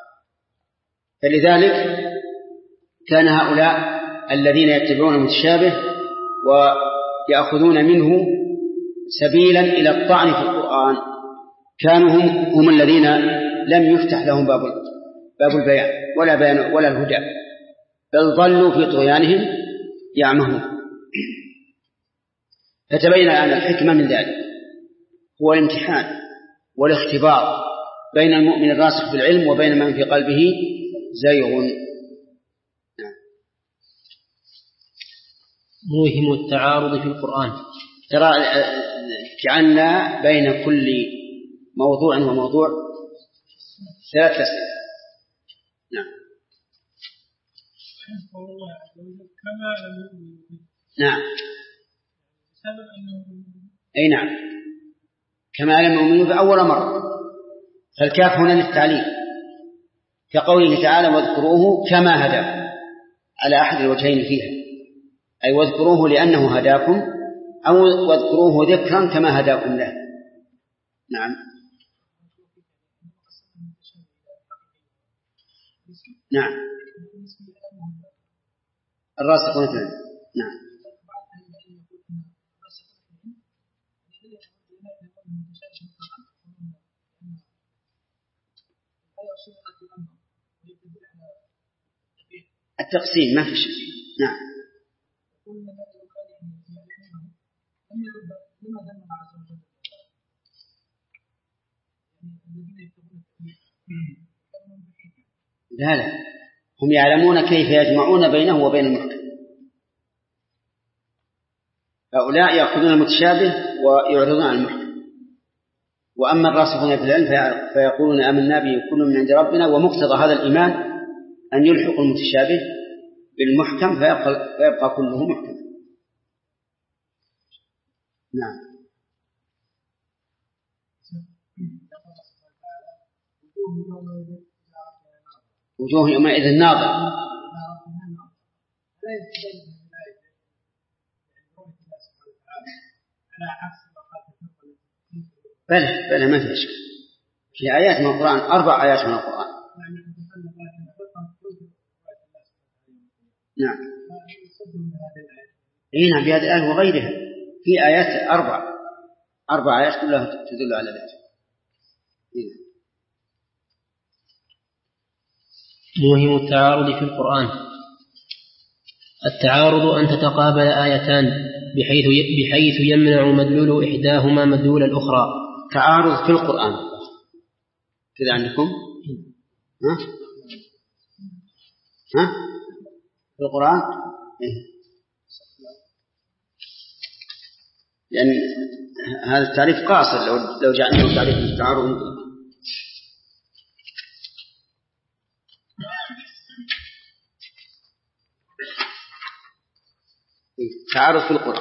فلذلك كان هؤلاء الذين يتبعون المتشابه ويأخذون منه سبيلا إلى الطعن في القرآن كانوا هم الذين لم يفتح لهم باب البيان ولا الهدى، بل ضلوا في طغيانهم يعمهون. فتبين أن الحكمة من ذلك هو الامتحان والاختبار بين المؤمن الراسخ في العلم وبين من في قلبه زيغ. موهم التعارض في القرآن. ترى جعلنا بين كل موضوع وموضوع 3 أسئلة. نعم. نعم. أي نعم، كما لم يؤمنوا بأول مرة. فالكاف هنا للتعليل، كقوله تعالى: واذكروه كما هداكم، على أحد الوجهين فيها، أي واذكروه لأنه هداكم، أو واذكروه ذكرا كما هداكم له. نعم. نعم. الراسخون في العلم. نعم. التقسيم ما في شيء. نعم. لا هم يعلمون كيف يجمعون بينه وبين المحكم. هؤلاء يأخذون المتشابه ويعرضون عن المحكم. وأما الراسخون في العلم فيقولون آمنا به كل من عند ربنا، ومقتضى هذا الإيمان أن يلحق المتشابه بالمحكم فيبقى كله محكم. نعم. وجوه يومئذ ناظرة. بلى ما في شك. في آيات من القرآن 4 آيات من القرآن. نعم. نعم بهذه الآية وغيرها في آيات أربع آيات كلها تدل على ذلك. موهم التعارض في القرآن. التعارض أن تتقابل آيتان بحيث يمنع مدلول إحداهما مدلول الأخرى. تعارض في القرآن كذا عندكم؟ ها؟ في القرآن؟ لأن هذا التعريف قاصر لو جعلنا تعريف التعارض. تعارض في القرآن.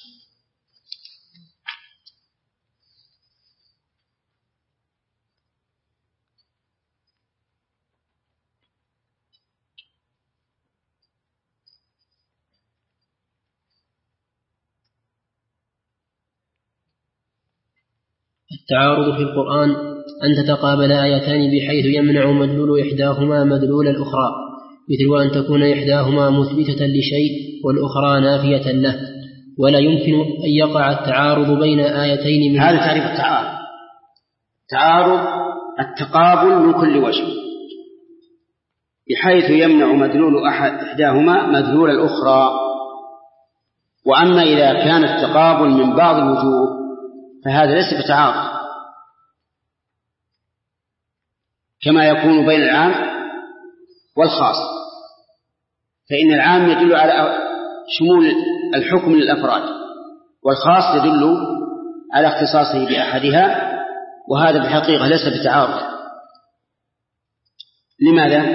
التعارض في القرآن أن تتقابل آيتان بحيث يمنع مدلول إحداهما مدلول الأخرى، مثل أن تكون إحداهما مثبتة لشيء والأخرى نافية له، ولا يمكن أن يقع التعارض بين آيتين من هذا تعريف التعارض. تعارض التقابل من كل وجه بحيث يمنع مدلول إحداهما مدلول الأخرى. وأما إذا كان التقابل من بعض الوجوه فهذا ليس بتعارض، كما يكون بين العام والخاص، فإن العام يدل على شمول الحكم للأفراد، والخاص يدل على اختصاصه بأحدها، وهذا بالحقيقة ليس بتعارض. لماذا؟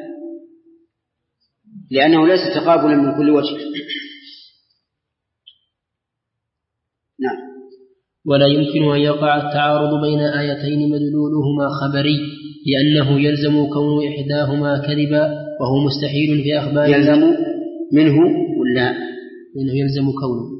لأنه ليس تقابلا من كل وجه. نعم. ولا يمكن أن يقع التعارض بين آيتين مدلولهما خبري، لأنه يلزم كون إحداهما كذبا، وهو مستحيل في أخبار يلزم منه ولا لأنه يلزم كونه.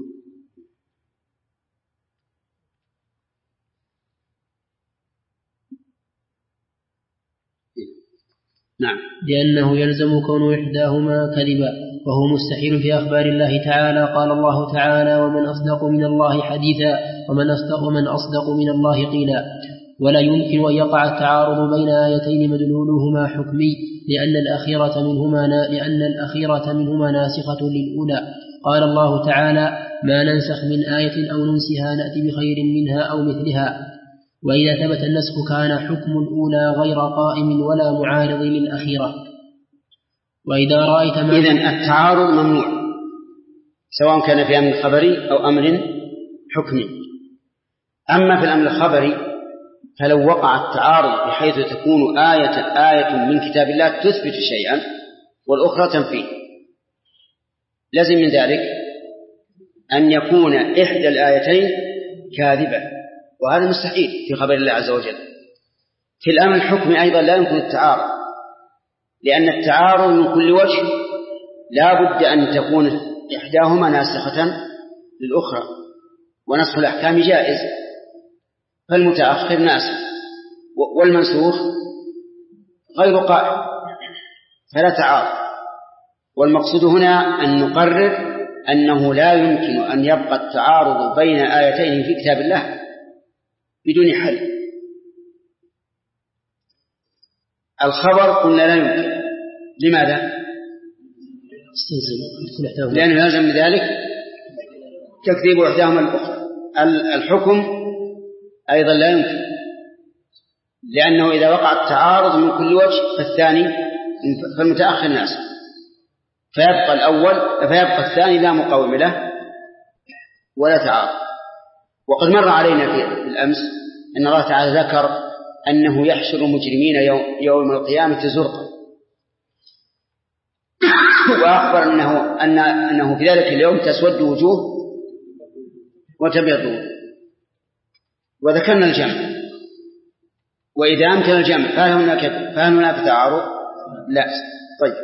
نعم. لأنه يلزم كون إحداهما كذبا، وهو مستحيل في أخبار الله تعالى. قال الله تعالى: ومن أصدق من الله حديثا ومن أصدق من الله قيلا. ولا يمكن أن يقع التعارض بين آيتين مدلولهما حكمي، لأن الأخيرة منهما ناسخة للأولى. قال الله تعالى: ما ننسخ من آية أو ننسها نأتي بخير منها أو مثلها. وإذا ثبت النسخ كان حكم الأولى غير قائم ولا معارض للأخيرة. وإذا رأيت إذن التعارض ممنوع، سواء كان في أمر خبري أو أمر حكمي. أما في الأمر الخبري فلو وقع التعارض بحيث تكون آية من كتاب الله تثبت شيئا والأخرى تنفيه، لازم من ذلك أن يكون إحدى الآيتين كاذبة، وهذا مستحيل في خبر الله عز وجل. في الأمر الحكمي أيضا لا يمكن التعارض، لأن التعارض من كل وجه لا بد أن تكون إحداهما ناسخة للأخرى، ونسخ الأحكام جائز، فالمتأخر ناسخ والمنسوخ غير قائم، فلا تعارض. والمقصود هنا أن نقرر أنه لا يمكن أن يبقى التعارض بين آيتين في كتاب الله بدون حل. الخبر قلنا لا يمكن. لماذا؟ لأنه يلزم ذلك تكذيب إحداهما الأخرى. الحكم أيضا لا يمكن، لأنه إذا وقع التعارض من كل وجه فالمتأخر ناسخ، فيبقى الثاني لا مقاوم له ولا تعارض. وقد مر علينا في الأمس أن الله تعالى ذكر أنه يحشر مجرمين يوم القيامة زرقا، وأخبر أنه في ذلك اليوم تسود وجوه وتبيض وجوه. وذكرنا الجمع، وإذا أمكن الجمع فهل هناك تعارض؟ لا. طيب.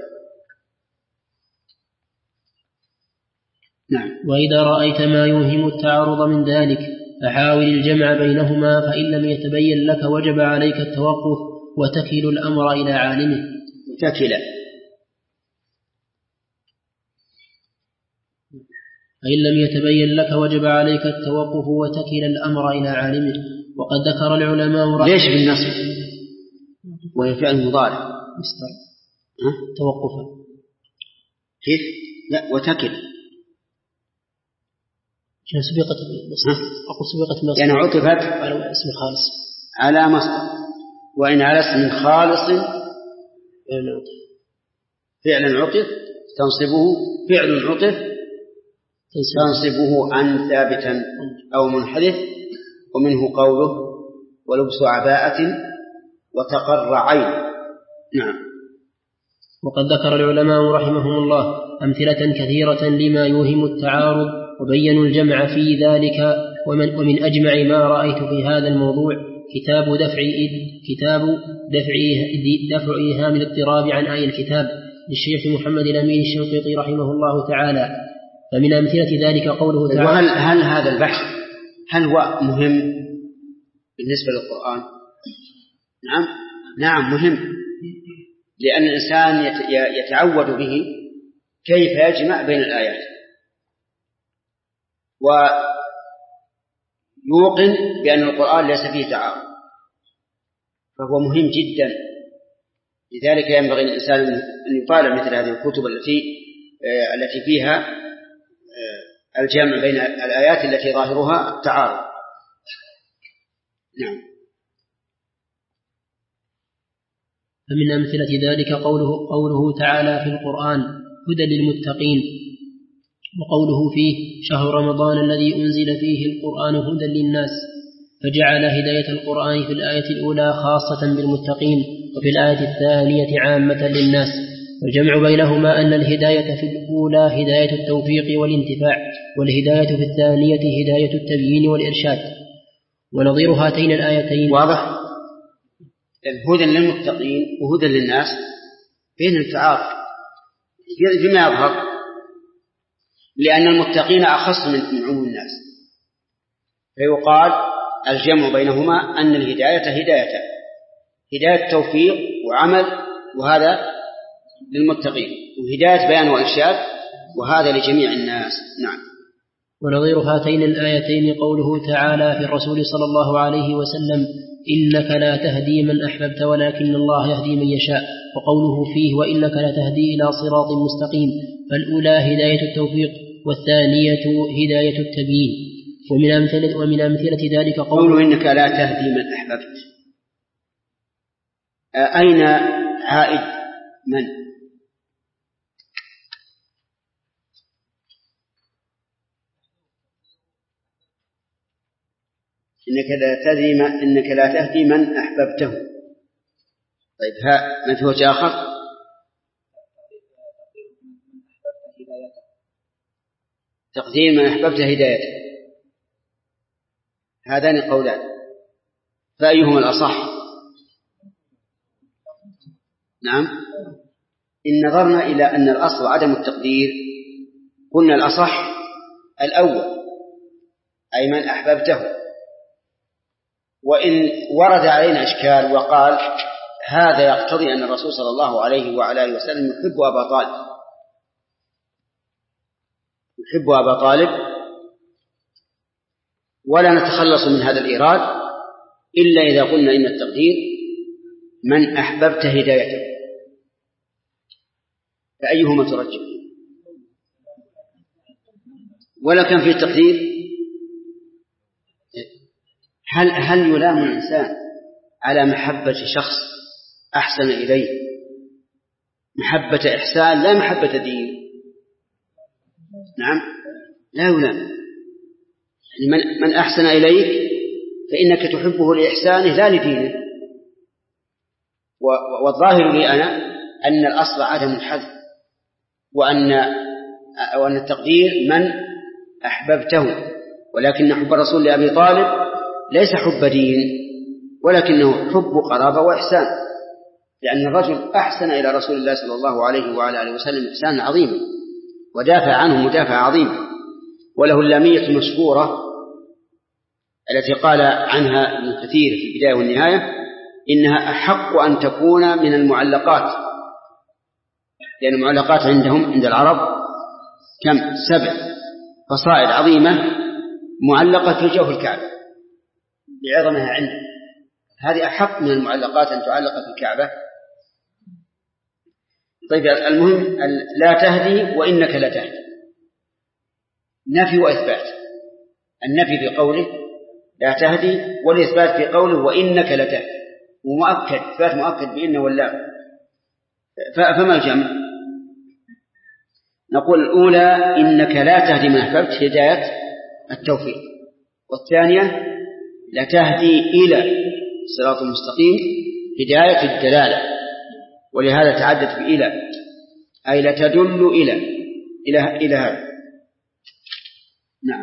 نعم. وإذا رأيت ما يوهم التعارض من ذلك فحاول الجمع بينهما، فإن لم يتبين لك وجب عليك التوقف وتكل الأمر إلى عالمه. تكل. فإن لم يتبين لك وجب عليك التوقف وتكل الأمر إلى عالمه. وقد ذكر العلماء ليش بالنصب وهي فعل مضارع توقفا كيف؟ لا وتكل سبقت مصدر يعني عطفت على اسم خالص على مصدر، وإن على اسم خالص فعلا عطف تنصبه فعل عطف تنصبه عن ثابتا أو منحدث. ومنه قوله ولبس عباءة وتقر عين. نعم. وقد ذكر العلماء رحمهم الله أمثلة كثيرة لما يوهم التعارض وبينوا الجمع في ذلك. ومن أجمع ما رأيت في هذا الموضوع كتاب دفع إيهام الاضطراب عن آي الكتاب للشيخ محمد الأمين الشنقيطي رحمه الله تعالى. فمن أمثلة ذلك قوله تعالى. هل هذا البحث هل هو مهم بالنسبة للقرآن؟ نعم مهم، لأن الإنسان يتعود به كيف يجمع بين الآيات ويوقن بأن القرآن ليس فيه تعارض، فهو مهم جدا. لذلك ينبغي الإنسان أن يطالع مثل هذه الكتب التي فيها الجمع بين الآيات التي ظاهرها التعارض. نعم. فمن أمثلة ذلك قوله تعالى في القرآن هدى للمتقين، وقوله فيه شهر رمضان الذي أنزل فيه القرآن هدى للناس، فجعل هداية القرآن في الآية الأولى خاصة بالمتقين وفي الآية الثانية عامة للناس. والجمع بينهما أن الهداية في الأولى هداية التوفيق والانتفاع، والهداية في الثانية هداية التبيين والإرشاد. ونظير هاتين الآيتين واضح. هدى للمتقين وهدى للناس بين التعارض فيما يظهر، لأن المتقين أخص من عموم الناس، فيقال الجمع بينهما أن الهداية هداية توفيق وعمل، وهذا للمتقين، وهداية بيان وإرشاد، وهذا لجميع الناس. نعم. ونظير هاتين الآيتين قوله تعالى في الرسول صلى الله عليه وسلم إنك لا تهدي من أحببت ولكن الله يهدي من يشاء، وقوله فيه وإنك لا تهدي إلى صراط مستقيم، فالأولى هداية التوفيق والثانية هداية التبيين. ومن أمثلة ذلك قوله إنك لا تهدي من أحببت، أين عائد من؟ إنك لا تهدي من أحببته. طيب ما في وجه آخر؟ تقديم من أحببت هدايته. هذان قولان، فأيهما الأصح؟ نعم. إن نظرنا إلى أن الأصل عدم التقدير قلنا الأصح الأول، أي من أحببته. وإن ورد علينا إشكال وقال هذا يقتضي أن الرسول صلى الله عليه وعلى آله وسلم يحب أبا طالب ولا نتخلص من هذا الإيراد إلا إذا قلنا إن التقدير من أحببت هدايته، فأيهما ترجح؟ ولا كان في التقدير هل يلام الإنسان على محبة شخص أحسن إليه محبة إحسان لا محبة دين؟ نعم لا يلام. يعني من أحسن إليك فإنك تحبه لإحسانه لا لدينه. والظاهر لي أنا أن الأصل عدم الحذف، وأن التقدير من أحببته، ولكن حب الرسول لأبي طالب ليس حب دين ولكنه حب قرابة وإحسان، لأن الرجل أحسن إلى رسول الله صلى الله عليه وعلى آله وسلم إحسانا عظيما ودافع عنه مدافع عظيم. وله اللامية المشهورة التي قال عنها ابن كثير في البداية والنهاية إنها أحق أن تكون من المعلقات، لأن المعلقات عندهم عند العرب كم؟ 7 قصائد عظيمة معلقة في جوف الكعبة لعظمها عنده. هذه أحق من المعلقات أن تعلق في الكعبة. طيب المهم لا تهدي وإنك لا تهدي، نفي وإثبات. النفي بقوله لا تهدي، والإثبات بقوله وإنك لا تهدي، ومؤكد إثبات مؤكد بإن والله. فما الجمع؟ نقول الأولى إنك لا تهدي من أحببت هداية التوفيق، والثانية لا تهدي إلى صراط المستقيم هداية الدلالة، ولهذا تعدت بإلى أي لا تدل إلى هذا. نعم.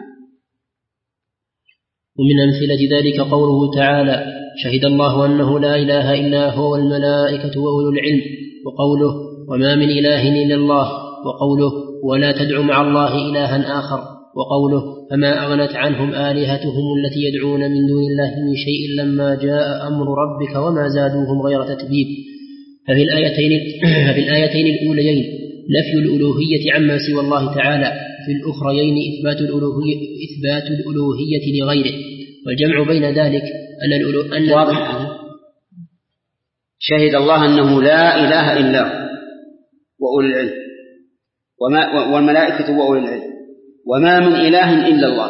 ومن أمثلة ذلك قوله تعالى شهد الله أنه لا إله إلا هو والملائكة وأولو العلم، وقوله وما من إله إلا الله، وقوله ولا تدع مع الله إلها آخر، وقوله فما أغنت عنهم آلهتهم التي يدعون من دون الله من شيء لما جاء أمر ربك وما زادوهم غير تتبيب. ففي الآيتين الأوليين نفي الألوهية عما سوى الله تعالى، في الأخريين إثبات الألوهية لغيره. والجمع بين ذلك أن واضح. شهد الله أنه لا إله إلا هو وأولي العلم والملائكة وأولي العلم، وما من إله إلا الله.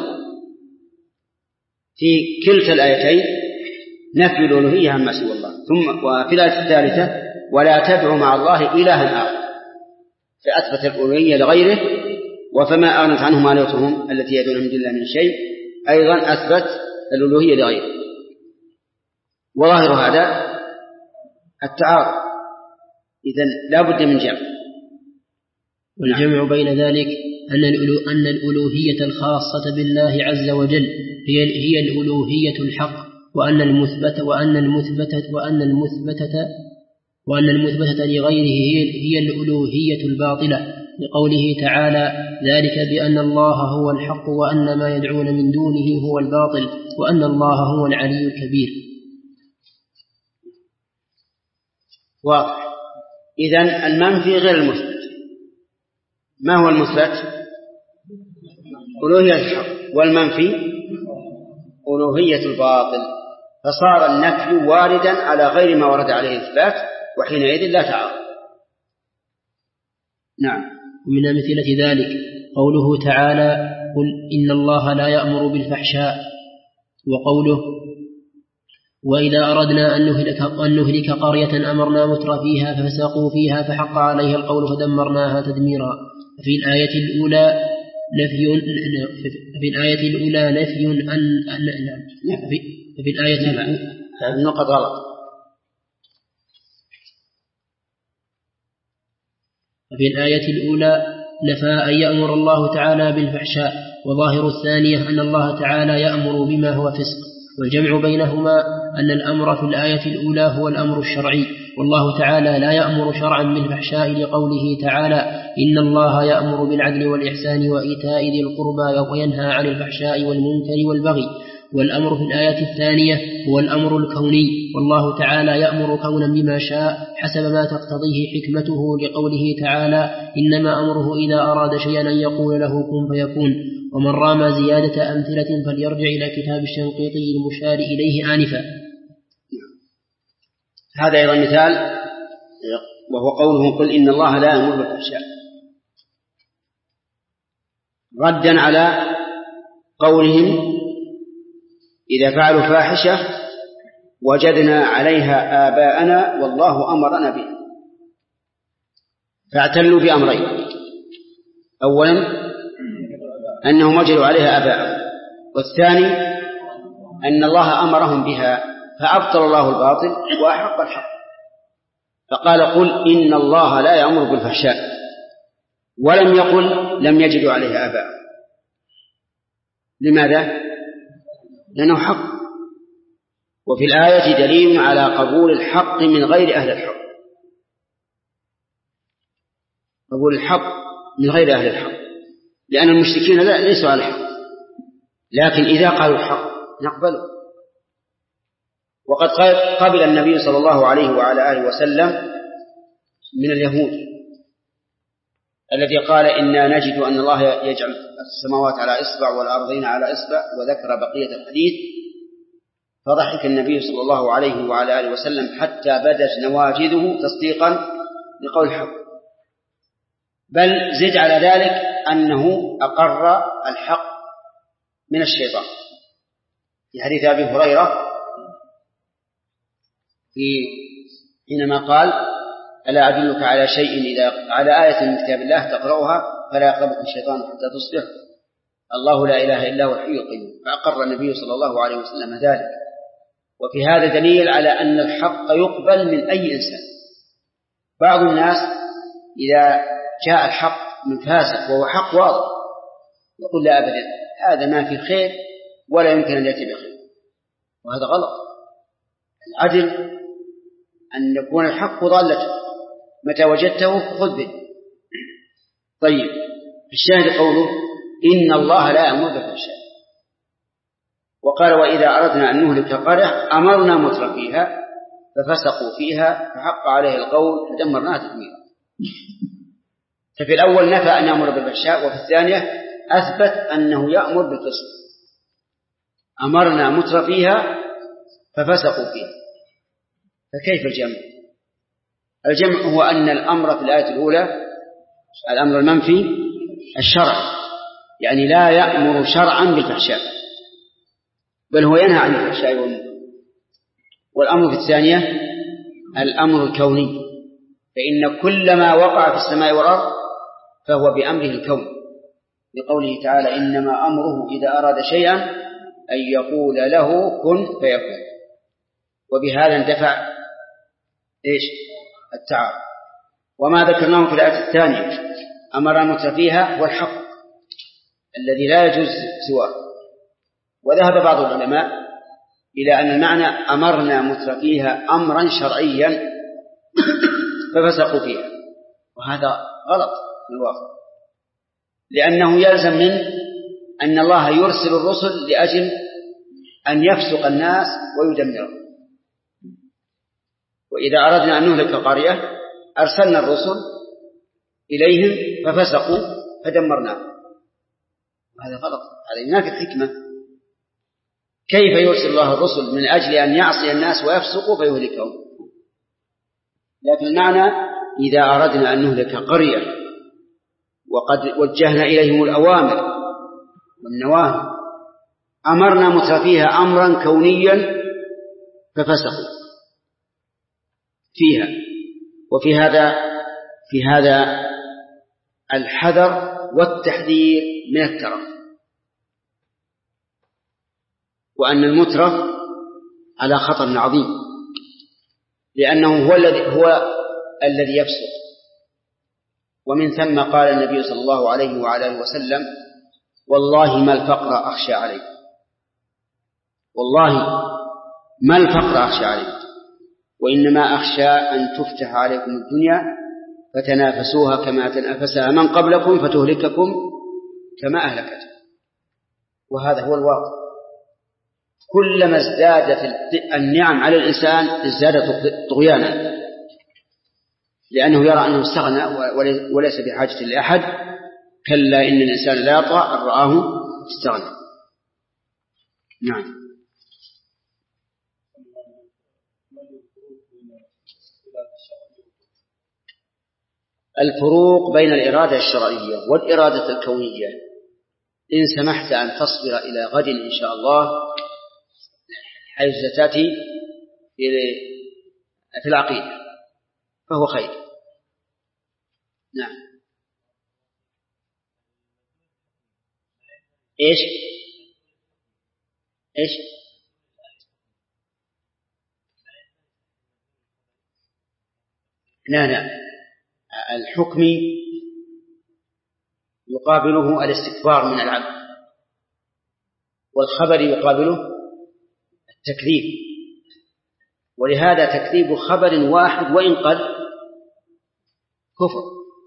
في كلتا الآيتين نفي الألوهية عما سوى الله. ثم وفي الآية الثالثة ولا تدع مع الله إلها آخر، فأثبت الألوهية لغيره. وفما أغنت عنهم آلهتهم التي يدعون من دون الله من شيء، أيضا أثبت الألوهية لغيره. وظاهر هذا التعارض، إذن لا بد من جمع. والجمع بين ذلك أن الألوهية الخاصة بالله عز وجل هي الألوهية الحق، وأن المثبتة لغيره هي الألوهية الباطلة، لقوله تعالى ذلك بأن الله هو الحق وأن ما يدعون من دونه هو الباطل وأن الله هو العلي الكبير. واضح. إذن المنفي غير المثبت. ما هو المثبت؟ ألوهية الحق، والمنفي ألوهية الباطل. فصار النفي واردا على غير ما ورد عليه الإثبات، وحينئذ لا تعارض. نعم. ومن أمثلة ذلك قوله تعالى قل إن الله لا يأمر بالفحشاء، وقوله وإذا أردنا أن نهلك قرية أمرنا متر فيها ففسقوا فيها فحق عليها القول فدمرناها تدميرا. في الآية الأولى نفي في الآية النقط غلط. ففي الآية الأولى نفى أن يأمر الله تعالى بالفحشاء، وظاهر الثانية أن الله تعالى يأمر بما هو فسق. والجمع بينهما أن الأمر في الآية الأولى هو الأمر الشرعي، والله تعالى لا يأمر شرعا بالفحشاء لقوله تعالى إن الله يأمر بالعدل والإحسان وإيتاء ذي القربى وينهى عن الفحشاء والمنكر والبغي. والأمر في الآية الثانية هو الأمر الكوني، والله تعالى يأمر كونا بما شاء حسب ما تقتضيه حكمته، لقوله تعالى إنما أمره إذا أراد شيئا أن يقول له كن فيكون. ومن رام زيادة أمثلة فليرجع إلى كتاب الشنقيطي المشار إليه آنفا. هذا أيضا مثال، وهو قوله قل إن الله لا يأمر بالفحشاء، ردا على قولهم إذا فعلوا فاحشة وجدنا عليها آباءنا والله أمرنا بها. فاعتلوا بأمرين: أولا أنهم وجدوا عليها آباءهم، والثاني أن الله أمرهم بها فأبطل الله الباطل وأحق الحق. فقال قل إن الله لا يأمر بالفحشاء، ولم يقل لم يجدوا عليها آباءهم. لماذا؟ لأنه حق، وفي الآية دليل على قبول الحق من غير أهل الحق، قبول الحق من غير أهل الحق، لأن المشركين ليسوا على الحق، لكن إذا قالوا الحق نقبله. وقد قبل النبي صلى الله عليه وعلى آله وسلم من اليهود الذي قال إنا نجد أن الله يجعل السماوات على إصبع والأرضين على إصبع، وذكر بقية الحديث، فضحك النبي صلى الله عليه وعلى آله وسلم حتى بدت نواجذه تصديقا لقول الحق. بل زد على ذلك أنه أقر الحق من الشيطان في حديث أبي هريرة حينما قال ألا أدلك على شيء على آية من كتاب الله تقرأها فلا يقربك الشيطان حتى تصبح الله لا إله إلا هو الحي القيوم. فأقر النبي صلى الله عليه وسلم ذلك. وفي هذا دليل على أن الحق يقبل من أي إنسان. بعض الناس إذا جاء الحق من فاسق وهو حق واضح يقول لا أبدا هذا ما في خير ولا يمكن أن يأتي بخير، وهذا غلط. العدل أن يكون الحق ضالته، متى وجدته خذ به. طيب، الشاهد قوله إن الله لا يأمر بالفحشاء. وقال وإذا أردنا أن نهلك قرية أمرنا مترفيها ففسقوا فيها فحق عليه القول فدمرناها تدميرا. ففي الأول نفى أن يأمر بالفحشاء، وفي الثانية أثبت أنه يأمر بالفسق. أمرنا مترفيها ففسقوا فيها، فكيف الجمع؟ الجمع هو أن الأمر في الآية الأولى الأمر المنفي الشرعي، يعني لا يأمر شرعا بالفحشاء بل هو ينهى عن الفحشاء والمنكر. والأمر في الثانية الأمر الكوني، فإن كل ما وقع في السماء والأرض فهو بأمره الكون، لقوله تعالى إنما أمره إذا أراد شيئا أن يقول له كن فيكون. وبهذا اندفع التعارض. وما ذكرناه في الآية الثانية أمر مترفيها والحق الذي لا يجوز سواه. وذهب بعض العلماء إلى أن المعنى أمرنا مترفيها أمرا شرعيا ففسقوا فيها، وهذا غلط في الواقع، لأنه يلزم من أن الله يرسل الرسل لأجل أن يفسق الناس ويدمرهم. وإذا أردنا أن نهلك قرية أرسلنا الرسل إليهم ففسقوا فدمرناهم، وهذا غلط، هذا ينافي الحكمة. كيف يرسل الله الرسل من أجل أن يعصي الناس ويفسقوا فيهلكهم؟ لكن المعنى إذا أردنا أن نهلك قرية وقد وجهنا إليهم الأوامر والنواهي أمرنا مترفيها أمرا كونيا ففسقوا فيها. وفي هذا الحذر والتحذير من الترف، وأن المترف على خطر عظيم، لأنه هو الذي يفسق. ومن ثم قال النبي صلى الله عليه وعلى آله وسلم والله ما الفقر أخشى عليك، والله ما الفقر أخشى عليك، وإنما أخشى أن تفتح عليكم الدنيا فتنافسوها كما تنافسها من قبلكم فتهلككم كما أهلكتهم. وهذا هو الواقع. كلما ازدادت النعم على الإنسان ازداد طغيانا، لأنه يرى أنه استغنى وليس بحاجة لأحد. كلا إن الإنسان لا يطغى أن رآه استغنى. نعم. الفروق بين الإرادة الشرعية والإرادة الكونية، إن سمحت أن تصبر إلى غد إن شاء الله حيث ستأتي في العقيدة فهو خير. نعم. إيش لا الحكم يقابله الاستكبار من العبد، والخبر يقابله التكذيب. ولهذا تكذيب خبر واحد وإن قد كفر،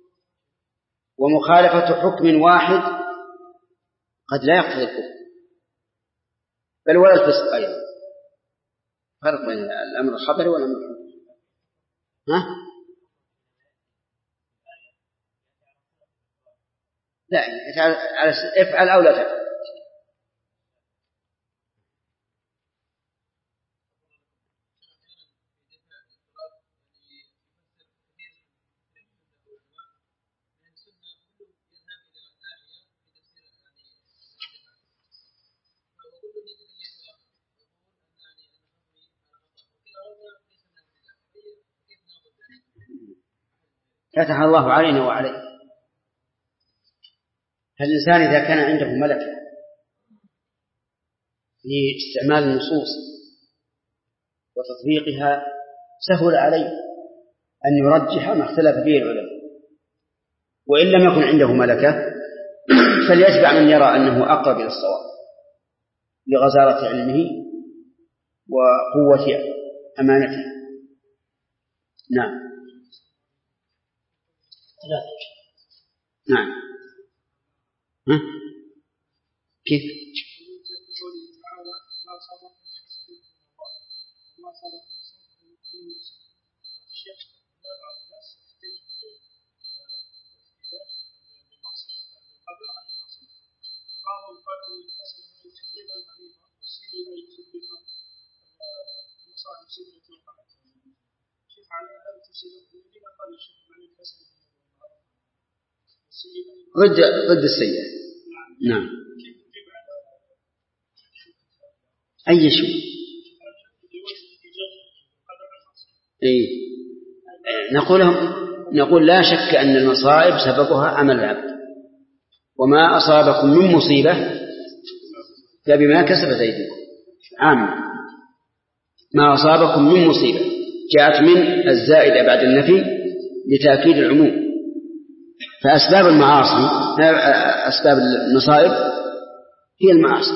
ومخالفة حكم واحد قد لا يقتضي الكفر بل ولا الفسق أيضا. فرق بين الأمر الخبري والأمر الحكمي. لا افعل أو لا تفعل. فتح الله علينا وعليه. الإنسان إذا كان عنده ملكة لاستعمال النصوص وتطبيقها سهل عليه أن يرجح ما اختلف فيه العلماء، وإن لم يكن عنده ملكة فليتبع من يرى أنه أقرب إلى الصواب لغزارة علمه وقوة أمانته. نعم. نعم. كيف؟ ضد السيئة. نعم. أي شيء. نقول لا شك أن المصائب سببها عمل العبد، وما أصابكم من مصيبة فبما كسبت أيديكم. ما أصابكم من مصيبة جاءت من الزائدة بعد النفي لتأكيد العموم. فأسباب المعاصي أسباب المصائب هي المعاصي،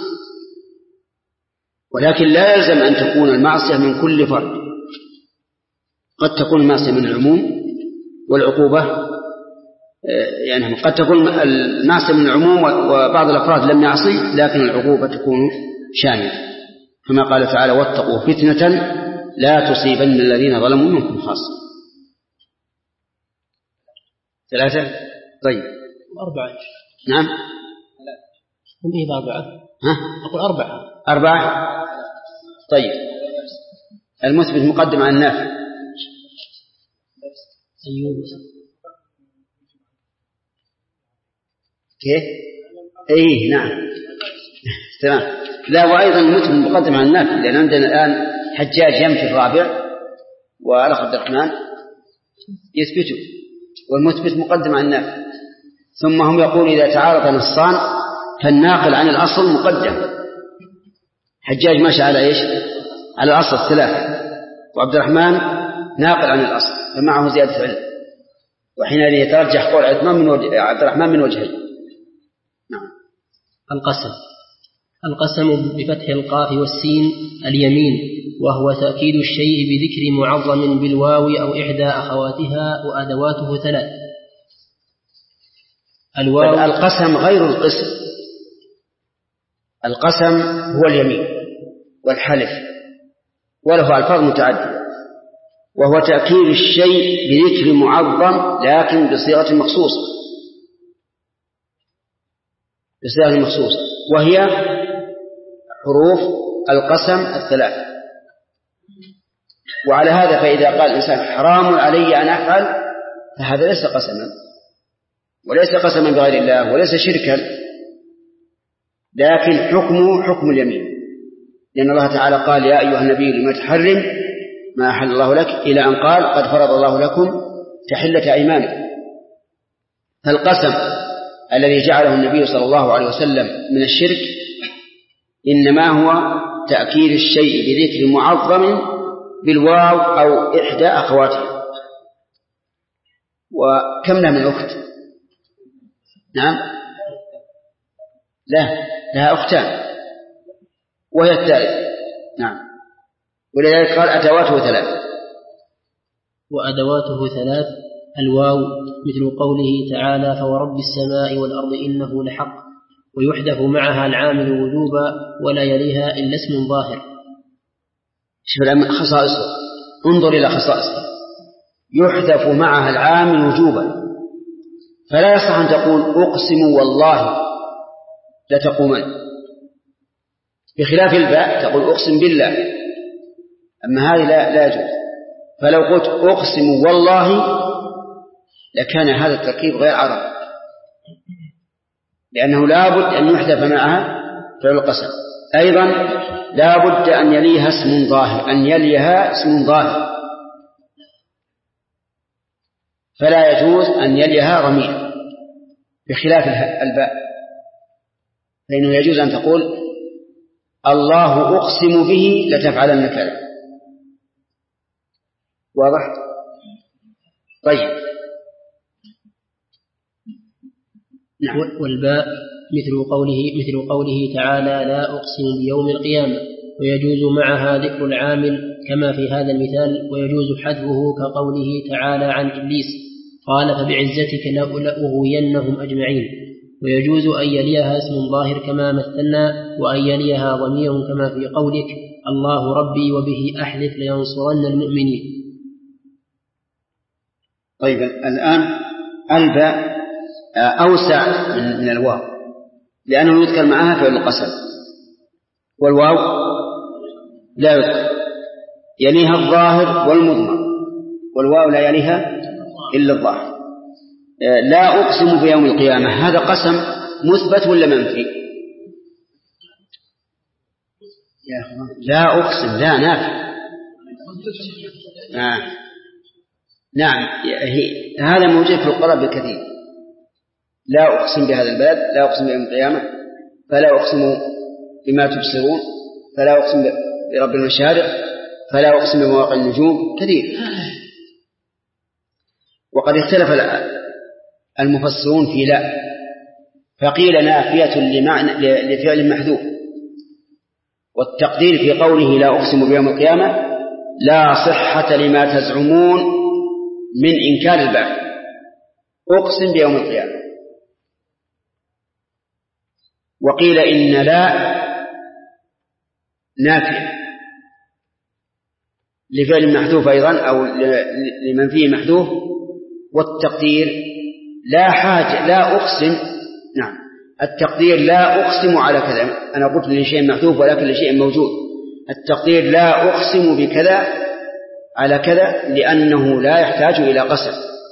ولكن لا يلزم أن تكون المعصية من كل فرد. قد تكون المعصية من العموم والعقوبة، يعني قد تكون المعصية من العموم وبعض الأفراد لم يعصي لكن العقوبة تكون شاملة، كما قال تعالى: واتقوا فتنة لا تصيبن الذين ظلموا منكم خاصة. 3. طيب. 4. نعم. هم 4. أقول 4. 4. طيب. المثبت مقدم على النافي. أيوب. كيف؟ نعم. تمام. لا، وأيضا المثبت مقدم على النافي، لأن عندنا الآن حجاج يمشي الرابع والأخ عبد الرحمن يثبته، والمثبت مقدم على النافي. ثم هم يقول إذا تعارض نصان فالناقل عن الأصل مقدم. حجاج ماشي على إيش؟ على الأصل 3، وعبد الرحمن ناقل عن الأصل فمعه زيادة علم، وحينئذ يترجح قول عبد الرحمن من وجهين. نعم. القسم بفتح القاف والسين اليمين، وهو تأكيد الشيء بذكر معظم بالواو أو إحدى أخواتها، وأدواته 3. القسم غير القسم. القسم هو اليمين والحلف، وله ألفاظ متعددة، وهو تأكيد الشيء بذكر معظم لكن بصيغة مخصوصة، وهي حروف القسم 3. وعلى هذا فإذا قال الإنسان حرام علي أن أفعل فهذا ليس قسما، وليس قسما بغير الله، وليس شركا، لكن حكمه حكم اليمين، لأن الله تعالى قال: يا أيها النبي لما تحرم ما أحل الله لك، إلى أن قال: قد فرض الله لكم تحلة أيمانكم. فالقسم الذي جعله النبي صلى الله عليه وسلم من الشرك إنما هو تأكيد الشيء بذكر معظم بالواو أو إحدى أخواتها. وكم لها من أخت؟ نعم. لها أختان وهي الثالث. نعم. ولذلك قال أدواته 3. وأدواته 3 الواو، مثل قوله تعالى: فورب السماء والأرض إنه لحق، ويحذف معها العامل وجوبا ولا يليها إلا اسم ظاهر. شوف خصائصه، انظر إلى خصائصه. يحذف معها العامل وجوبا، فلا يصح أن تقول أقسم والله لتقومن، بخلاف الباء تقول أقسم بالله، أما هذه لا يجوز. فلو قلت أقسم والله لكان هذا التركيب غير عربي، لأنه لا بد أن يحذف معها فعل القسم. أيضا لا بد أن يليها اسم ظاهر، أن يليها اسم ظاهر، فلا يجوز أن يليها ضمير، بخلاف الباء فإنه يجوز أن تقول الله أقسم به لتفعلن كذا. واضح؟ طيب. نعم. والباء مثل قوله تعالى لا أقسم بيوم القيامة، ويجوز معها ذكر العامل كما في هذا المثال، ويجوز حذفه كقوله تعالى عن إبليس قال فبعزتك لأغوينهم أجمعين. ويجوز أن يليها اسم ظاهر كما مثلنا، وأن يليها ضمير كما في قولك الله ربي وبه أحلف لينصرن المؤمنين. طيب الآن الباء أوسع من الواو، لأنه يذكر معها فعل القسم، والواو لا يذكر، يليها الظاهر والمضمر، والواو لا يليها إلا الظاهر. لا أقسم بيوم القيامة، هذا قسم مثبت ولا منفي؟ لا أقسم، لا نافي. نعم هذا موجود في القرآن بكثير. لا أقسم بهذا البلد، لا أقسم بيوم القيامة، فلا أقسم بما تبصرون، فلا أقسم برب المشارق، فلا أقسم بمواقع النجوم، كثير. وقد اختلف المفسرون في لا، فقيل نافية لفعل محذوف، والتقدير في قوله لا أقسم بيوم القيامة لا صحة لما تزعمون من إنكار البعث، أقسم بيوم القيامة. وقيل إن لا نافية لفعل محذوف أيضا أو لمن فيه محذوف، والتقدير لا حاجة لا أقسم. نعم التقدير لا أقسم على كذا، أنا قلت لشيء محذوف ولكن لشيء موجود. التقدير لا أقسم بكذا على كذا لأنه لا يحتاج إلى قسم.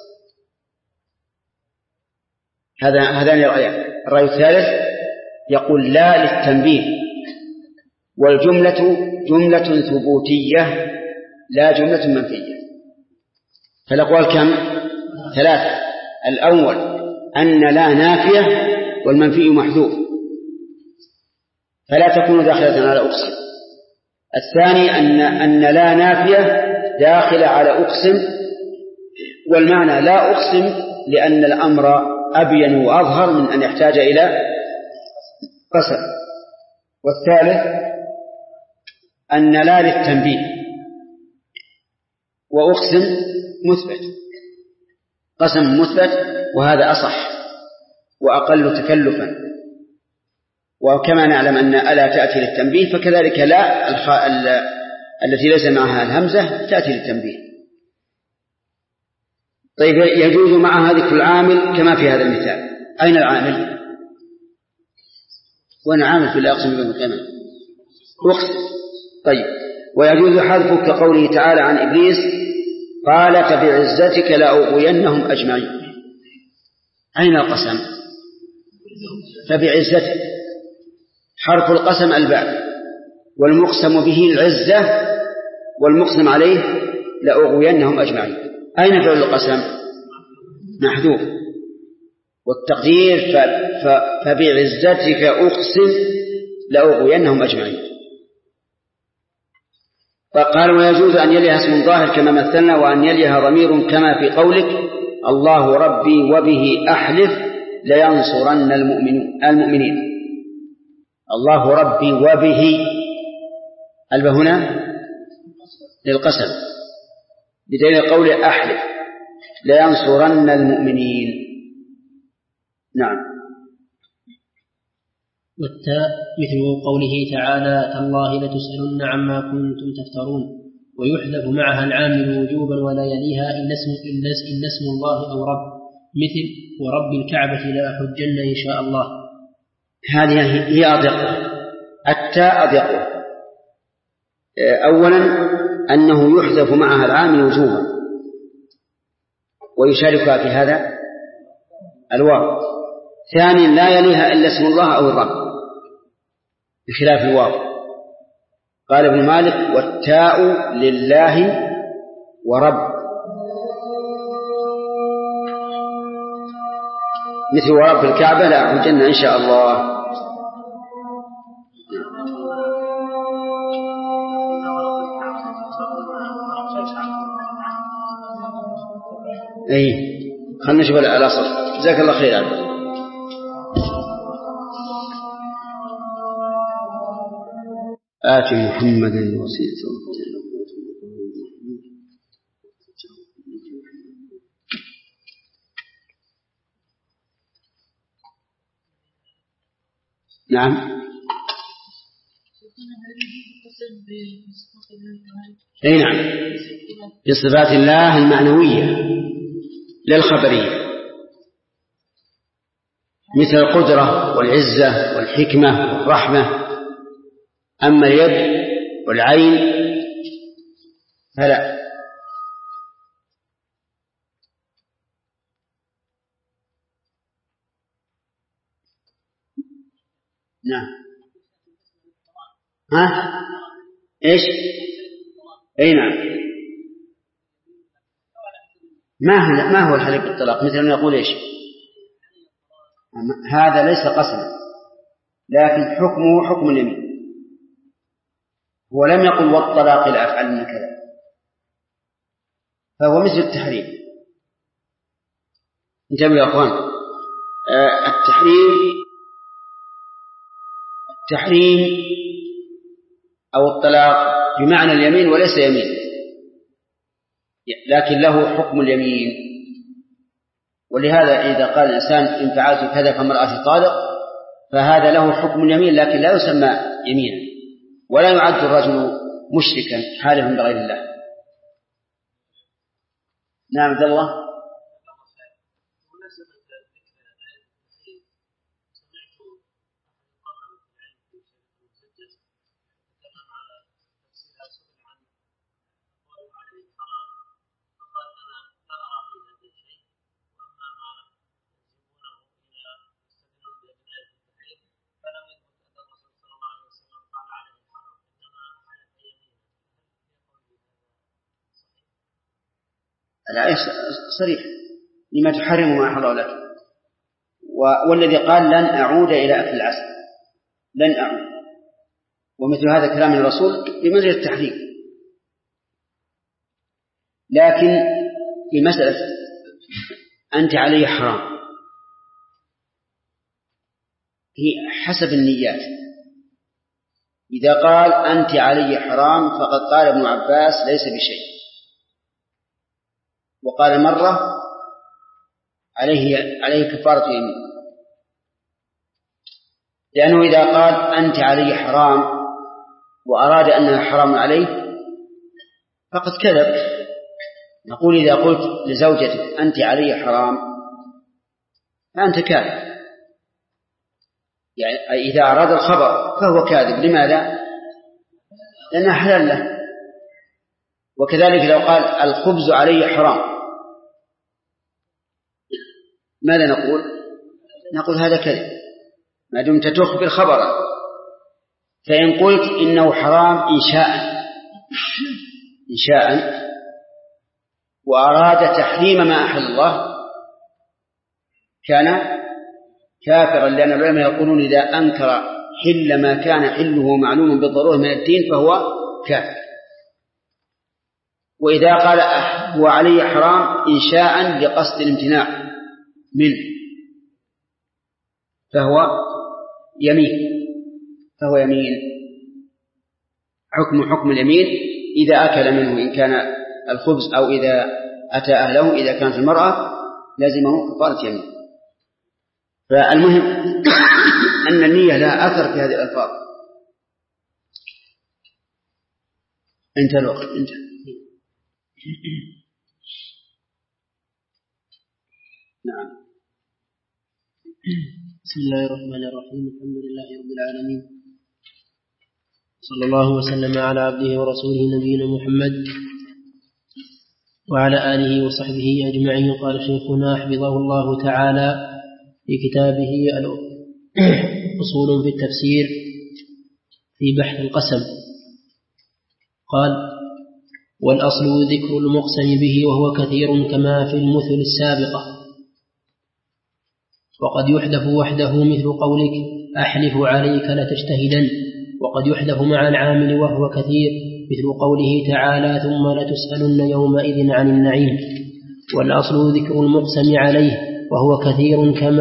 هذان الرأيان. الرأي الثالث يقول لا للتنبيه، والجملة جملة ثبوتية لا جملة منفية. فالأقوال كم؟ ثلاثة. الأول أن لا نافية والمنفي محذوف فلا تكون داخلة على أقسم. الثاني أن لا نافية داخلة على أقسم، والمعنى لا أقسم لأن الأمر أبين وأظهر من أن يحتاج إلى قسم. والثالث أن لا للتنبيه وأقسم مثبت، قسم مثبت، وهذا أصح وأقل تكلفا. وكما نعلم أن ألا تأتي للتنبيه فكذلك لا التي ليس معها الهمزة تأتي للتنبيه. طيب يجوز معها ذكر العامل كما في هذا المثال. أين العامل؟ وأنا عامل في الأقسم بالمكامل أقسم. طيب ويجوز حذفه كقوله تعالى عن إبليس قال فبعزتك لأغوينهم أجمعين. أين القسم؟ فبعزتك حرف القسم الباء، والمقسم به العزة، والمقسم عليه لأغوينهم أجمعين. أين فعل القسم؟ محذوف، والتقدير فبعزتك أقسم لأغوينهم أجمعين. فقال ويجوز أن يليها اسم ظاهر كما مثلنا، وأن يليها ضمير كما في قولك الله ربي وبه أحلف لينصرن المؤمنين. الله ربي وبه الب هنا للقسم بدليل قول أحلف لينصرن المؤمنين. نعم. والتاء مثل قوله تعالى تالله لتسألن عما كنتم تفترون، ويحذف معها العامل وجوبا ولا يليها إلا اسم الله أو رب. مثل ورب الكعبة لا أحجن إن شاء الله. هذه هي أضيق، التاء أضيق. أولا أنه يحذف معها العامل وجوبا ويشاركها في هذا الواو. ثانيا لا يليها إلا اسم الله أو الرب بخلاف الواو. قال ابن مالك والتاء لله ورب، مثل ورب الكعبة لا أحجن إن شاء الله. أي خلنا نشوف الأصل. جزاك الله خير عبد. آت محمدا الوسيلة. نعم. أي نعم، بصفات الله المعنوية للخبرية، مثل القدرة والعزة والحكمة والرحمة. أما اليد والعين فلا. نعم. ها إيش؟ أي نعم. ما هو الحليف بالطلاق؟ مثل أن يقول إيش؟ هذا ليس قسما، لكن حكمه حكم اليمين. هو لم يقل والطلاق لا أفعل من كذا، فهو مثل التحريم. انتبهوا يا أخوان، التحريم أو الطلاق بمعنى اليمين وليس يمين، لكن له حكم اليمين. ولهذا إذا قال الإنسان إن فعلت كذا فامرأتي طالق، فهذا له حكم اليمين لكن لا يسمى يمينا، ولا يعد الرجل مشركا حالف بغير الله. نعم عبد الله. الآية صريح لما تحرم ما أحل لك. والذي قال لن أعود إلى أكل العسل، لن أعود، ومثل هذا كلام الرسول بمنزل التحريم. لكن في مسألة أنت علي حرام هي حسب النيات. إذا قال أنت علي حرام فقد قال ابن عباس ليس بشيء، وقال مرة عليه كفارة يمين، لأنه إذا قال أنت علي حرام وأراد أنها حرام عليه فقد كذب. نقول إذا قلت لزوجتك أنت علي حرام فأنت كاذب، يعني إذا أراد الخبر فهو كاذب. لماذا؟ لأنها حلال له. وكذلك لو قال الخبز علي حرام ماذا نقول؟ نقول هذا كذب ما دمت تخبر خبرا. فإن قلت إنه حرام إنشاء وأراد تحريم ما أحل الله كان كافرا، لأن العلماء يقولون إذا أنكر حل ما كان حله معلوم بالضرورة من الدين فهو كافر. وإذا قال هو علي حرام إنشاء بقصد الامتناع منه فهو يمين حكم اليمين إذا أكل منه، إن كان الخبز أو إذا أتى أهله. إذا كانت المرأة لازمه كفارة يمين. فالمهم أن النية لها أثر في هذه الألفاظ. انتهى الوقت. نعم. بسم الله الرحمن الرحيم. الحمد لله رب العالمين، صلى الله وسلم على عبده ورسوله نبينا محمد وعلى آله وصحبه أجمعين. قال شيخنا حفظه الله تعالى في كتابه أصول في التفسير في بحث القسم قال: والأصل ذكر المقسم به وهو كثير كما في المثل السابقة، وقد يحذف وحده مثل قولك أحلف عليك لتجتهدن، وقد يحذف مع العامل وهو كثير مثل قوله تعالى ثم لتسألن يومئذ عن النعيم. والأصل ذكر المقسم عليه وهو كثير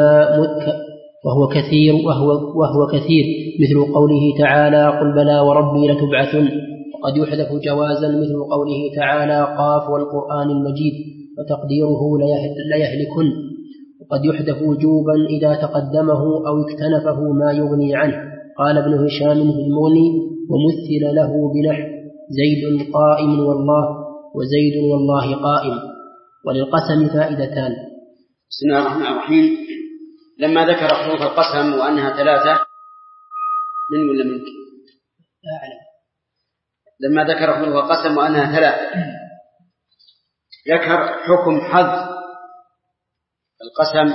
وهو كثير مثل قوله تعالى قل بلى وربي لتبعثن. وقد يحذف جوازا مثل قوله تعالى قاف والقرآن المجيد فتقديره ليهلكن. وقد يحذف وجوبا إذا تقدمه أو اكتنفه ما يغني عنه. قال ابن هشام في المغني: ومثل له بنحو زيد قائم والله، وزيد والله قائم. وللقسم فائدتان. بسم الله الرحمن الرحيم. لما ذكر حروف القسم وأنها 3 من ولا منك؟ لا أعلم. لما ذكر حروف القسم وأنها 3 ذكر حكم حذف القسم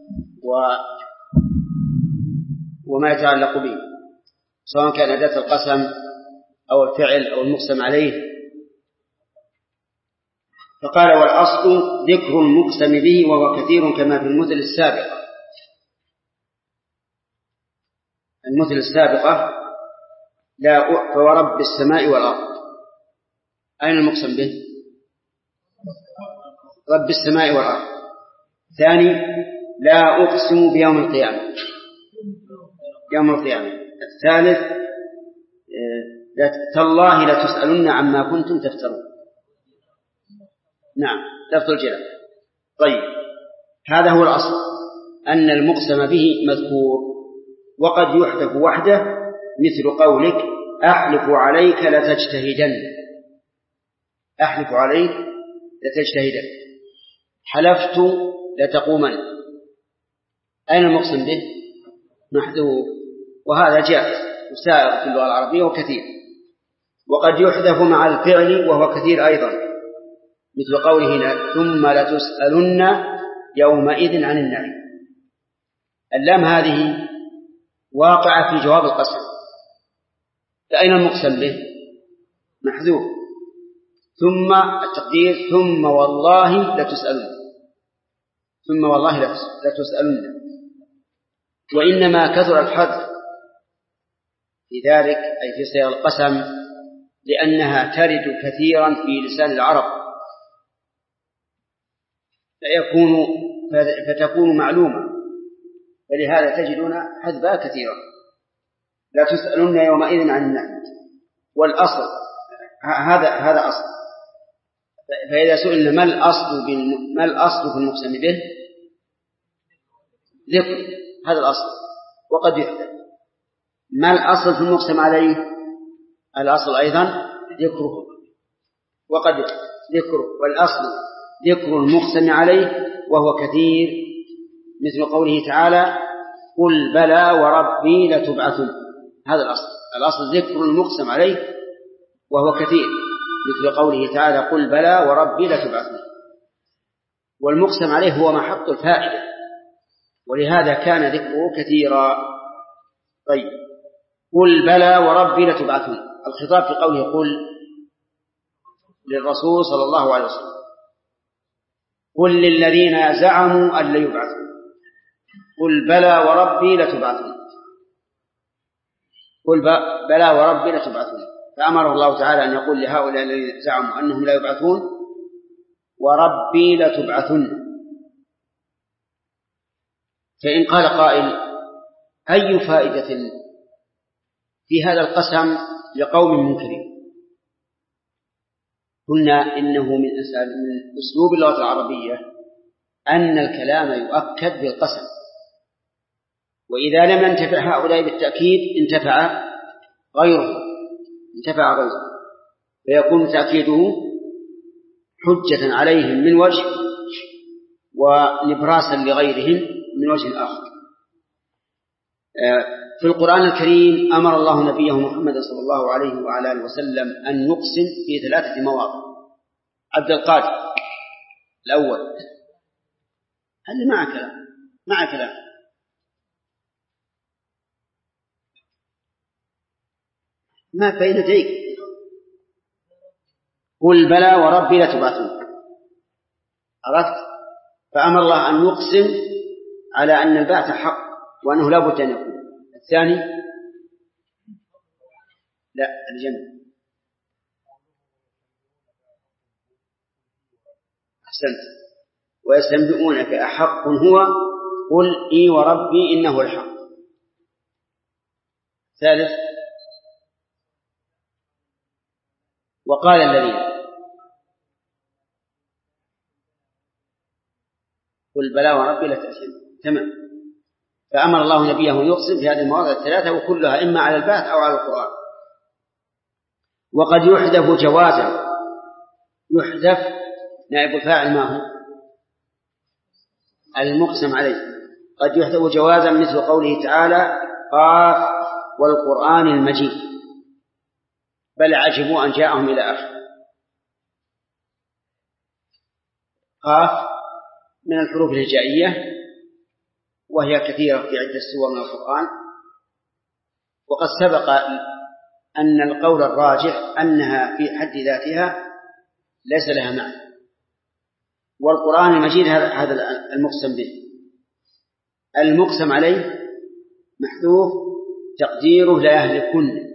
وما يتعلق به، سواء كان أداة القسم أو الفعل أو المقسم عليه. فقال: والأصل ذكر المقسم به وهو كثير كما في المثل السابقة. المثل السابقة لا فورب السماء والأرض. أين المقسم به؟ رب السماء والأرض. ثاني: لا أقسم بيوم القيامة، يوم القيامة. الثالث: تالله لتسألن عما كنتم تفترون. نعم، لفظ الجلال. طيب، هذا هو الأصل، أن المقسم به مذكور. وقد يحذف وحده مثل قولك أحلف عليك لتجتهدن. أحلف عليك لتجتهدن، حلفت لتقومن. أين المقسم به؟ محذوف، وهذا جائز وسائر في اللغة العربية وكثير. وقد يحذف مع الفعل وهو كثير أيضا، مثل قوله ثم لتسألن يومئذ عن النعيم. اللام هذه واقعة في جواب القسم، فأين المقسم به؟ محذوف. ثم التقدير ثم والله لتسألن، ثم والله لتسألن. وإنما كثر الحذف في ذلك أي في صيغ القسم لأنها ترد كثيرا في لسان العرب فتكون معلومة، فلهذا تجدون حذفها كثيرا. لا تسألن يومئذ عن النعيم. والأصل هذا أصل. فإذا سئلنا ما الأصل في المقسم به؟ ذكر، هذا الأصل. وقد يحدث. ما الأصل في المقسم عليه؟ الأصل أيضا ذكره، وقد ذكره. والأصل ذكر المقسم عليه وهو كثير، مثل قوله تعالى قل بلى وربي لتبعثن. هذا الأصل ذكر المقسم عليه وهو كثير، مثل قوله تعالى قل بلى وربي لتبعثن. والمقسم عليه هو محط الفائدة، ولهذا كان ذكره كثيرا. طيب، قل بلى وربي لتبعثن. الخطاب في قوله قل للرسول صلى الله عليه وسلم. قل للذين زعموا أن لا يبعثوا. قل بلى وربي لتبعثن. قل بلى وربي لتبعثن. فأمره الله تعالى أن يقول لهؤلاء الذين زعموا أنهم لا يبعثون وربي لتبعثن. فإن قال قائل أي فائدة في هذا القسم لقوم منكرين؟ قلنا إنه من أسلوب اللغة العربية أن الكلام يؤكد بالقسم، وإذا لم ينتفع هؤلاء بالتأكيد انتفع غيره، فيكون تأكيده حجة عليهم من وجه ونبراسا لغيرهم من وجه آخر. في القرآن الكريم أمر الله نبيه محمد صلى الله عليه وعلى آله وسلم أن يقسم في 3 مواضع. عبد القادر الأول. هل مع كلام ما بين يديك. قل بلى وربي لتبعثن. عرفت؟ فأمر الله أن يقسم على أن البعث حق وأنه لا بد أن يكون. الثاني لا الجنة. أحسنت. ويستنبئونك أحق هو قل إي وربي إنه الحق. ثالث وقال الذين قل بلى وربي لتأتين. تمام. فأمر الله نبيه يقسم في هذه المواضع 3 وكلها إما على البعث أو على القرآن. وقد يحذف جوازا. يحذف نائب الفاعل ما هو المقسم عليه. قد يحذف جوازا مثل قوله تعالى قاف والقرآن المجيد بل عجبوا أن جاءهم إلى آخر. قاف من الحروف الهجائية وهي كثيرة في عدة سور من القرآن. وقد سبق أن القول الراجح أنها في حد ذاتها ليس لها معنى. والقرآن المجيد هذا المقسم به. المقسم عليه محذوف تقديره لا يهلكن.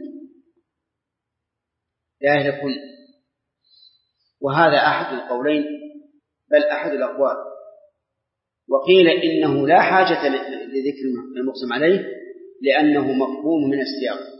وهذا أحد القولين بل أحد الأقوال. وقيل إنه لا حاجة لذكر المقسم عليه لأنه مفهوم من السياق.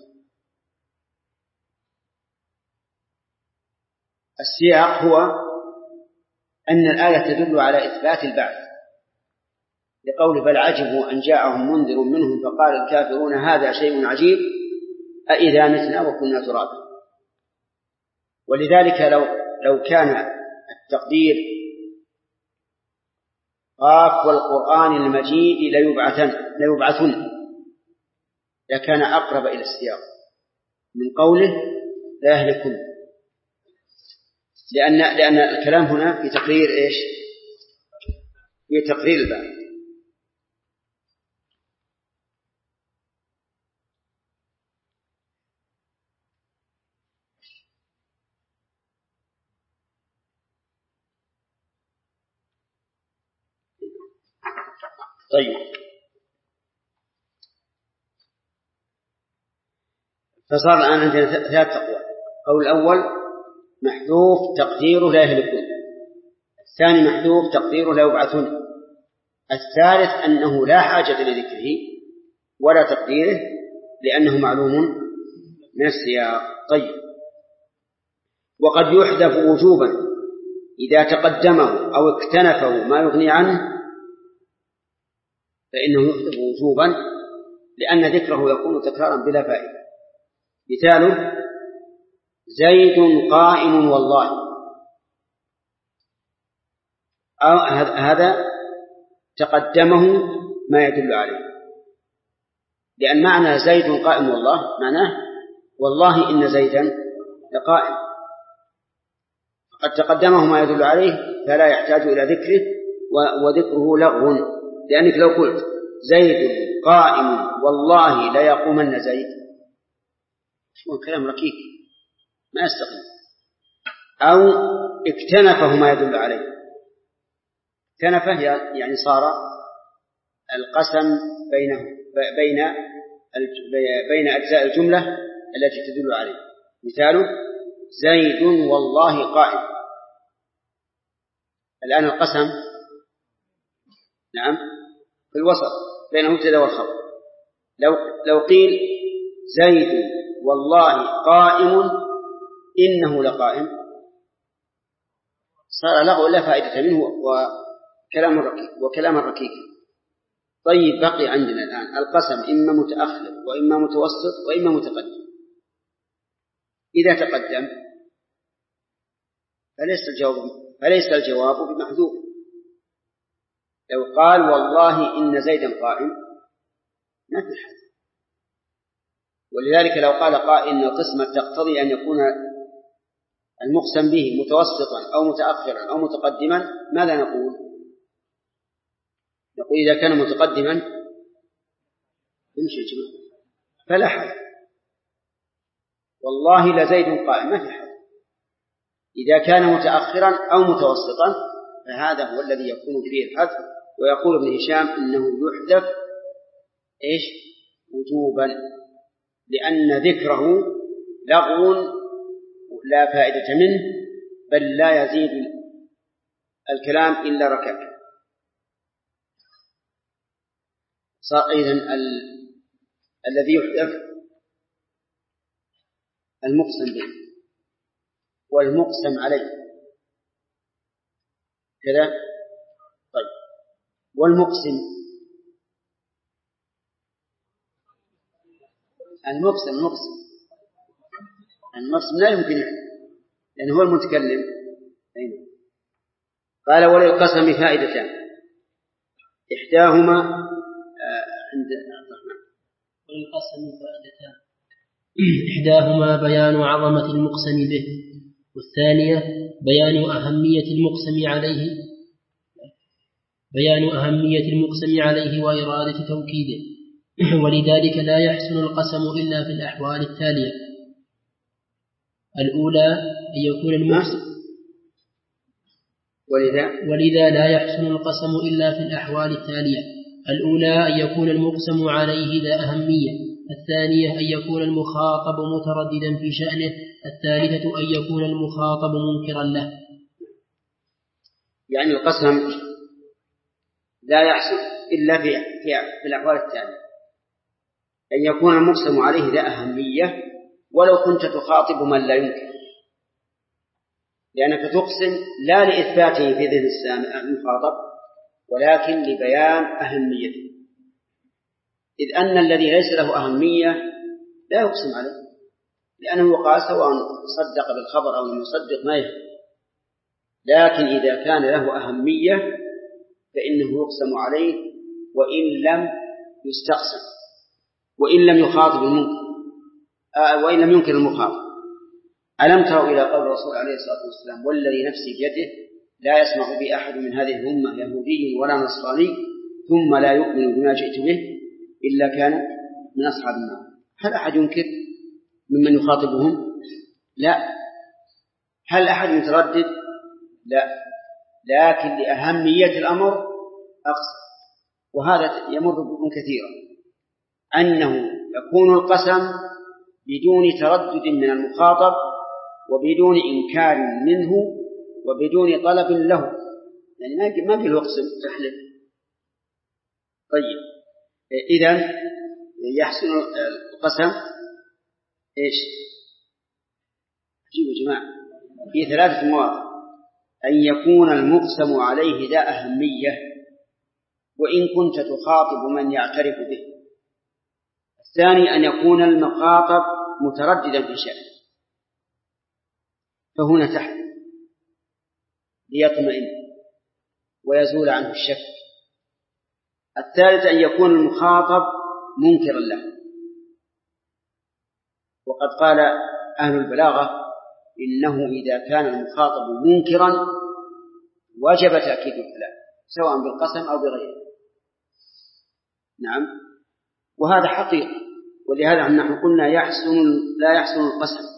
السياق هو أن الآية تدل على إثبات البعث لقول بل عجبوا أن جاءهم منذر منهم فقال الكافرون هذا شيء عجيب أإذا متنا وكنا ترابا. ولذلك لو كان التقدير قاف والقرآن المجيد ليبعثن لكان أقرب إلى السياق من قوله لا يهلكن. لأن الكلام هنا في تقرير إيش؟ في تقرير البعث. طيب فصار الآن عندنا 3 أقوال. القول الأول محذوف تقديره لا يهلكون. الثاني محذوف تقديره لا يبعثون. الثالث أنه لا حاجة لذكره ولا تقديره لأنه معلوم من السياق. طيب وقد يحذف وجوبا إذا تقدمه أو اكتنفه ما يغني عنه فإنه يحذف وجوبا لأن ذكره يكون تكرارا بلا فائدة. مثاله زيد قائم والله. هذا تقدمه ما يدل عليه لأن معنى زيد قائم والله معناه والله إن زيدا لقائم. قد تقدمه ما يدل عليه فلا يحتاج إلى ذكره وذكره لغو. لأنك لو قلت زيد قائم والله لا يقومن زيد شو كلام ركيك ما يستقيم. أو اكتنفه ما يدل عليه. اكتنفه يعني صار القسم بين أجزاء الجملة التي تدل عليه. مثاله زيد والله قائم. الآن القسم نعم في الوسط بين المبتدأ والخبر. لو قيل زيد والله قائم إنه لقائم صار لغو لا فائدة منه وكلام ركيك. طيب بقي عندنا الآن القسم إما متأخر وإما متوسط وإما متقدم. إذا تقدم فليس الجواب بمحذوف. لو قال والله إن زيدا قائم ما في حد ولذلك لو قال قائل إن القسمة تقتضي أن يكون المقسم به متوسطا أو متأخرا أو متقدما، ماذا نقول؟ نقول إذا كان متقدما يمشي فلا حد، والله لزيد قائم، ما في حد. إذا كان متأخرا أو متوسطا فهذا هو الذي يكون فيه الحذف. ويقول ابن هشام إنه يحذف وجوبا، لأن ذكره لغو لا فائدة منه، بل لا يزيد الكلام إلا ركاكا. صار أيضا الذي يحذف المقسم به والمقسم عليه كذا. طيب، والمقسم المقسم لا يمكن لأنه هو المتكلم. قال وللقسم فائدتان إحداهما عند الرحمن. وللقسم فائدتان إحداهما بيان عظمة المقسم به، والثانية بيان أهمية المقسم عليه وإرادة توكيده. ولذلك لا يحسن القسم إلا في الأحوال التالية: الأولى أن يكون المقسم ولذا لا يحسن القسم إلا في الأحوال التالية: الأولى أن يكون المقسم عليه ذا أهمية، الثانية أن يكون المخاطب مترددا في شأنه، الثالثة أن يكون المخاطب منكرا له. يعني القسم لا يحسن إلا في الأحوال التالية: أن يكون المقسم عليه ذا أهمية ولو كنت تخاطب من لا ينكر، لأنك تقسم لا لإثباته في ذهن المخاطب ولكن لبيان أهميته، إذ أن الذي ليس له أهمية لا يقسم عليه، لأنه يقاس سواء صدق بالخبر أو لم يصدق ما يهم. لكن إذا كان له أهمية فإنه يقسم عليه وإن لم يستقسم، وإن لم يخاطب المنكر، وإن لم ينكر المخاطب. ألم تروا إلى قول الرسول عليه الصلاة والسلام: والذي نفسي بيده لا يسمع بي أحد من هذه الأمة يهودي ولا نصراني ثم لا يؤمن بما جئت به إلا كان من أصحاب النار. هل أحد ينكر ممن يخاطبهم؟ لا. هل أحد متردد؟ لا. لكن لأهمية الأمر أقسم. وهذا يمر بكم كثيرا، أنه يكون القسم بدون تردد من المخاطب وبدون إنكار منه وبدون طلب له، يعني ما فيه يقسم تحلف. طيب، إذن يحسن القسم جيبوا جماعة في 3 مواضع: أن يكون المقسم عليه ذا أهمية وإن كنت تخاطب من يعترف به، الثاني أن يكون المخاطب مترددا في شأنه فهنا تحت ليطمئن ويزول عنه الشك، الثالث أن يكون المخاطب منكرا له. وقد قال أهل البلاغة: إنه إذا كان المخاطب منكرا وجب تأكيد الكلام سواء بالقسم أو بغيره. نعم، وهذا حقيقة. ولهذا نحن قلنا لا يحسن القسم،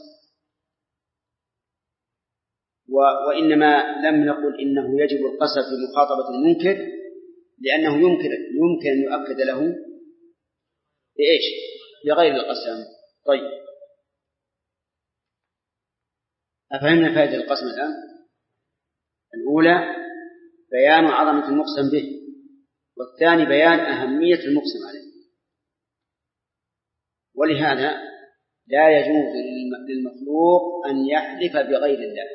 وإنما لم نقل إنه يجب القسم في مخاطبة المنكر، لأنه يمكن أن يؤكد له بغير القسم. طيب، أفهمنا فائدة القسم الآن؟ الأولى بيان عظمة المقسم به، والثاني بيان أهمية المقسم عليه. ولهذا لا يجوز للمخلوق أن يحلف بغير الله.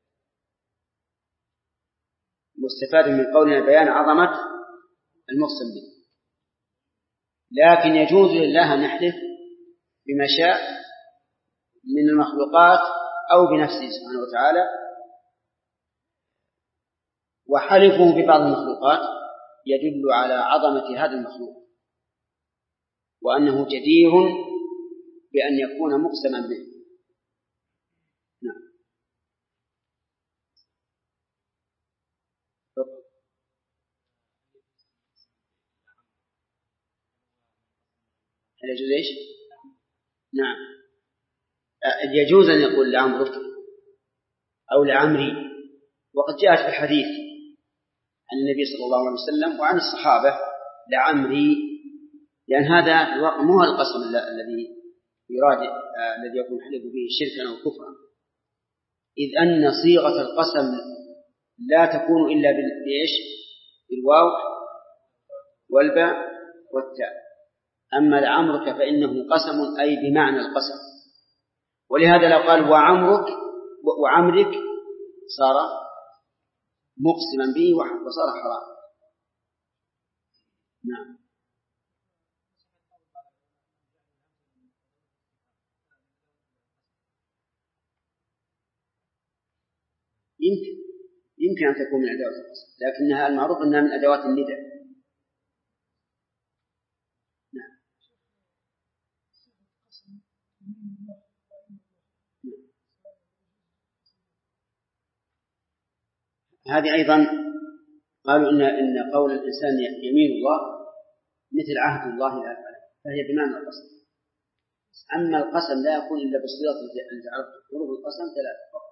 مستفاد من قولنا بيان عظمة المقسم به، لكن يجوز لله أن يحلف بما شاء من المخلوقات أو بنفسه سبحانه وتعالى. وحلفه ببعض المخلوقات يدل على عظمة هذا المخلوق وأنه جدير بأن يكون مقسما به. نعم. هل يجوز إيش؟ نعم، يجوز أن يقول لعمرك أو لعمري، وقد جاءت في الحديث عن النبي صلى الله عليه وسلم وعن الصحابة لعمري، لأن هذا مو القسم الذي يراد الذي يكون حلف به شركا أو كفرا، إذ أن صيغة القسم لا تكون إلا بالإيش؟ بالواو والباء والتاء. أما لعمرك فإنه قسم أي بمعنى القسم، ولهذا لو قال وعمرك صار مقسما به وصار حرام. نعم. يمكن أن تكون من أدوات القسم، لكنها المعروف أنها من أدوات النداء. نعم. هذه أيضا قالوا إن قول الإنسان يمين الله مثل عهد الله لا يفعله، فهي بمعنى القسم. أما القسم لا يكون إلا بصيغة التي عرفت حروف القسم ثلاثة فقط.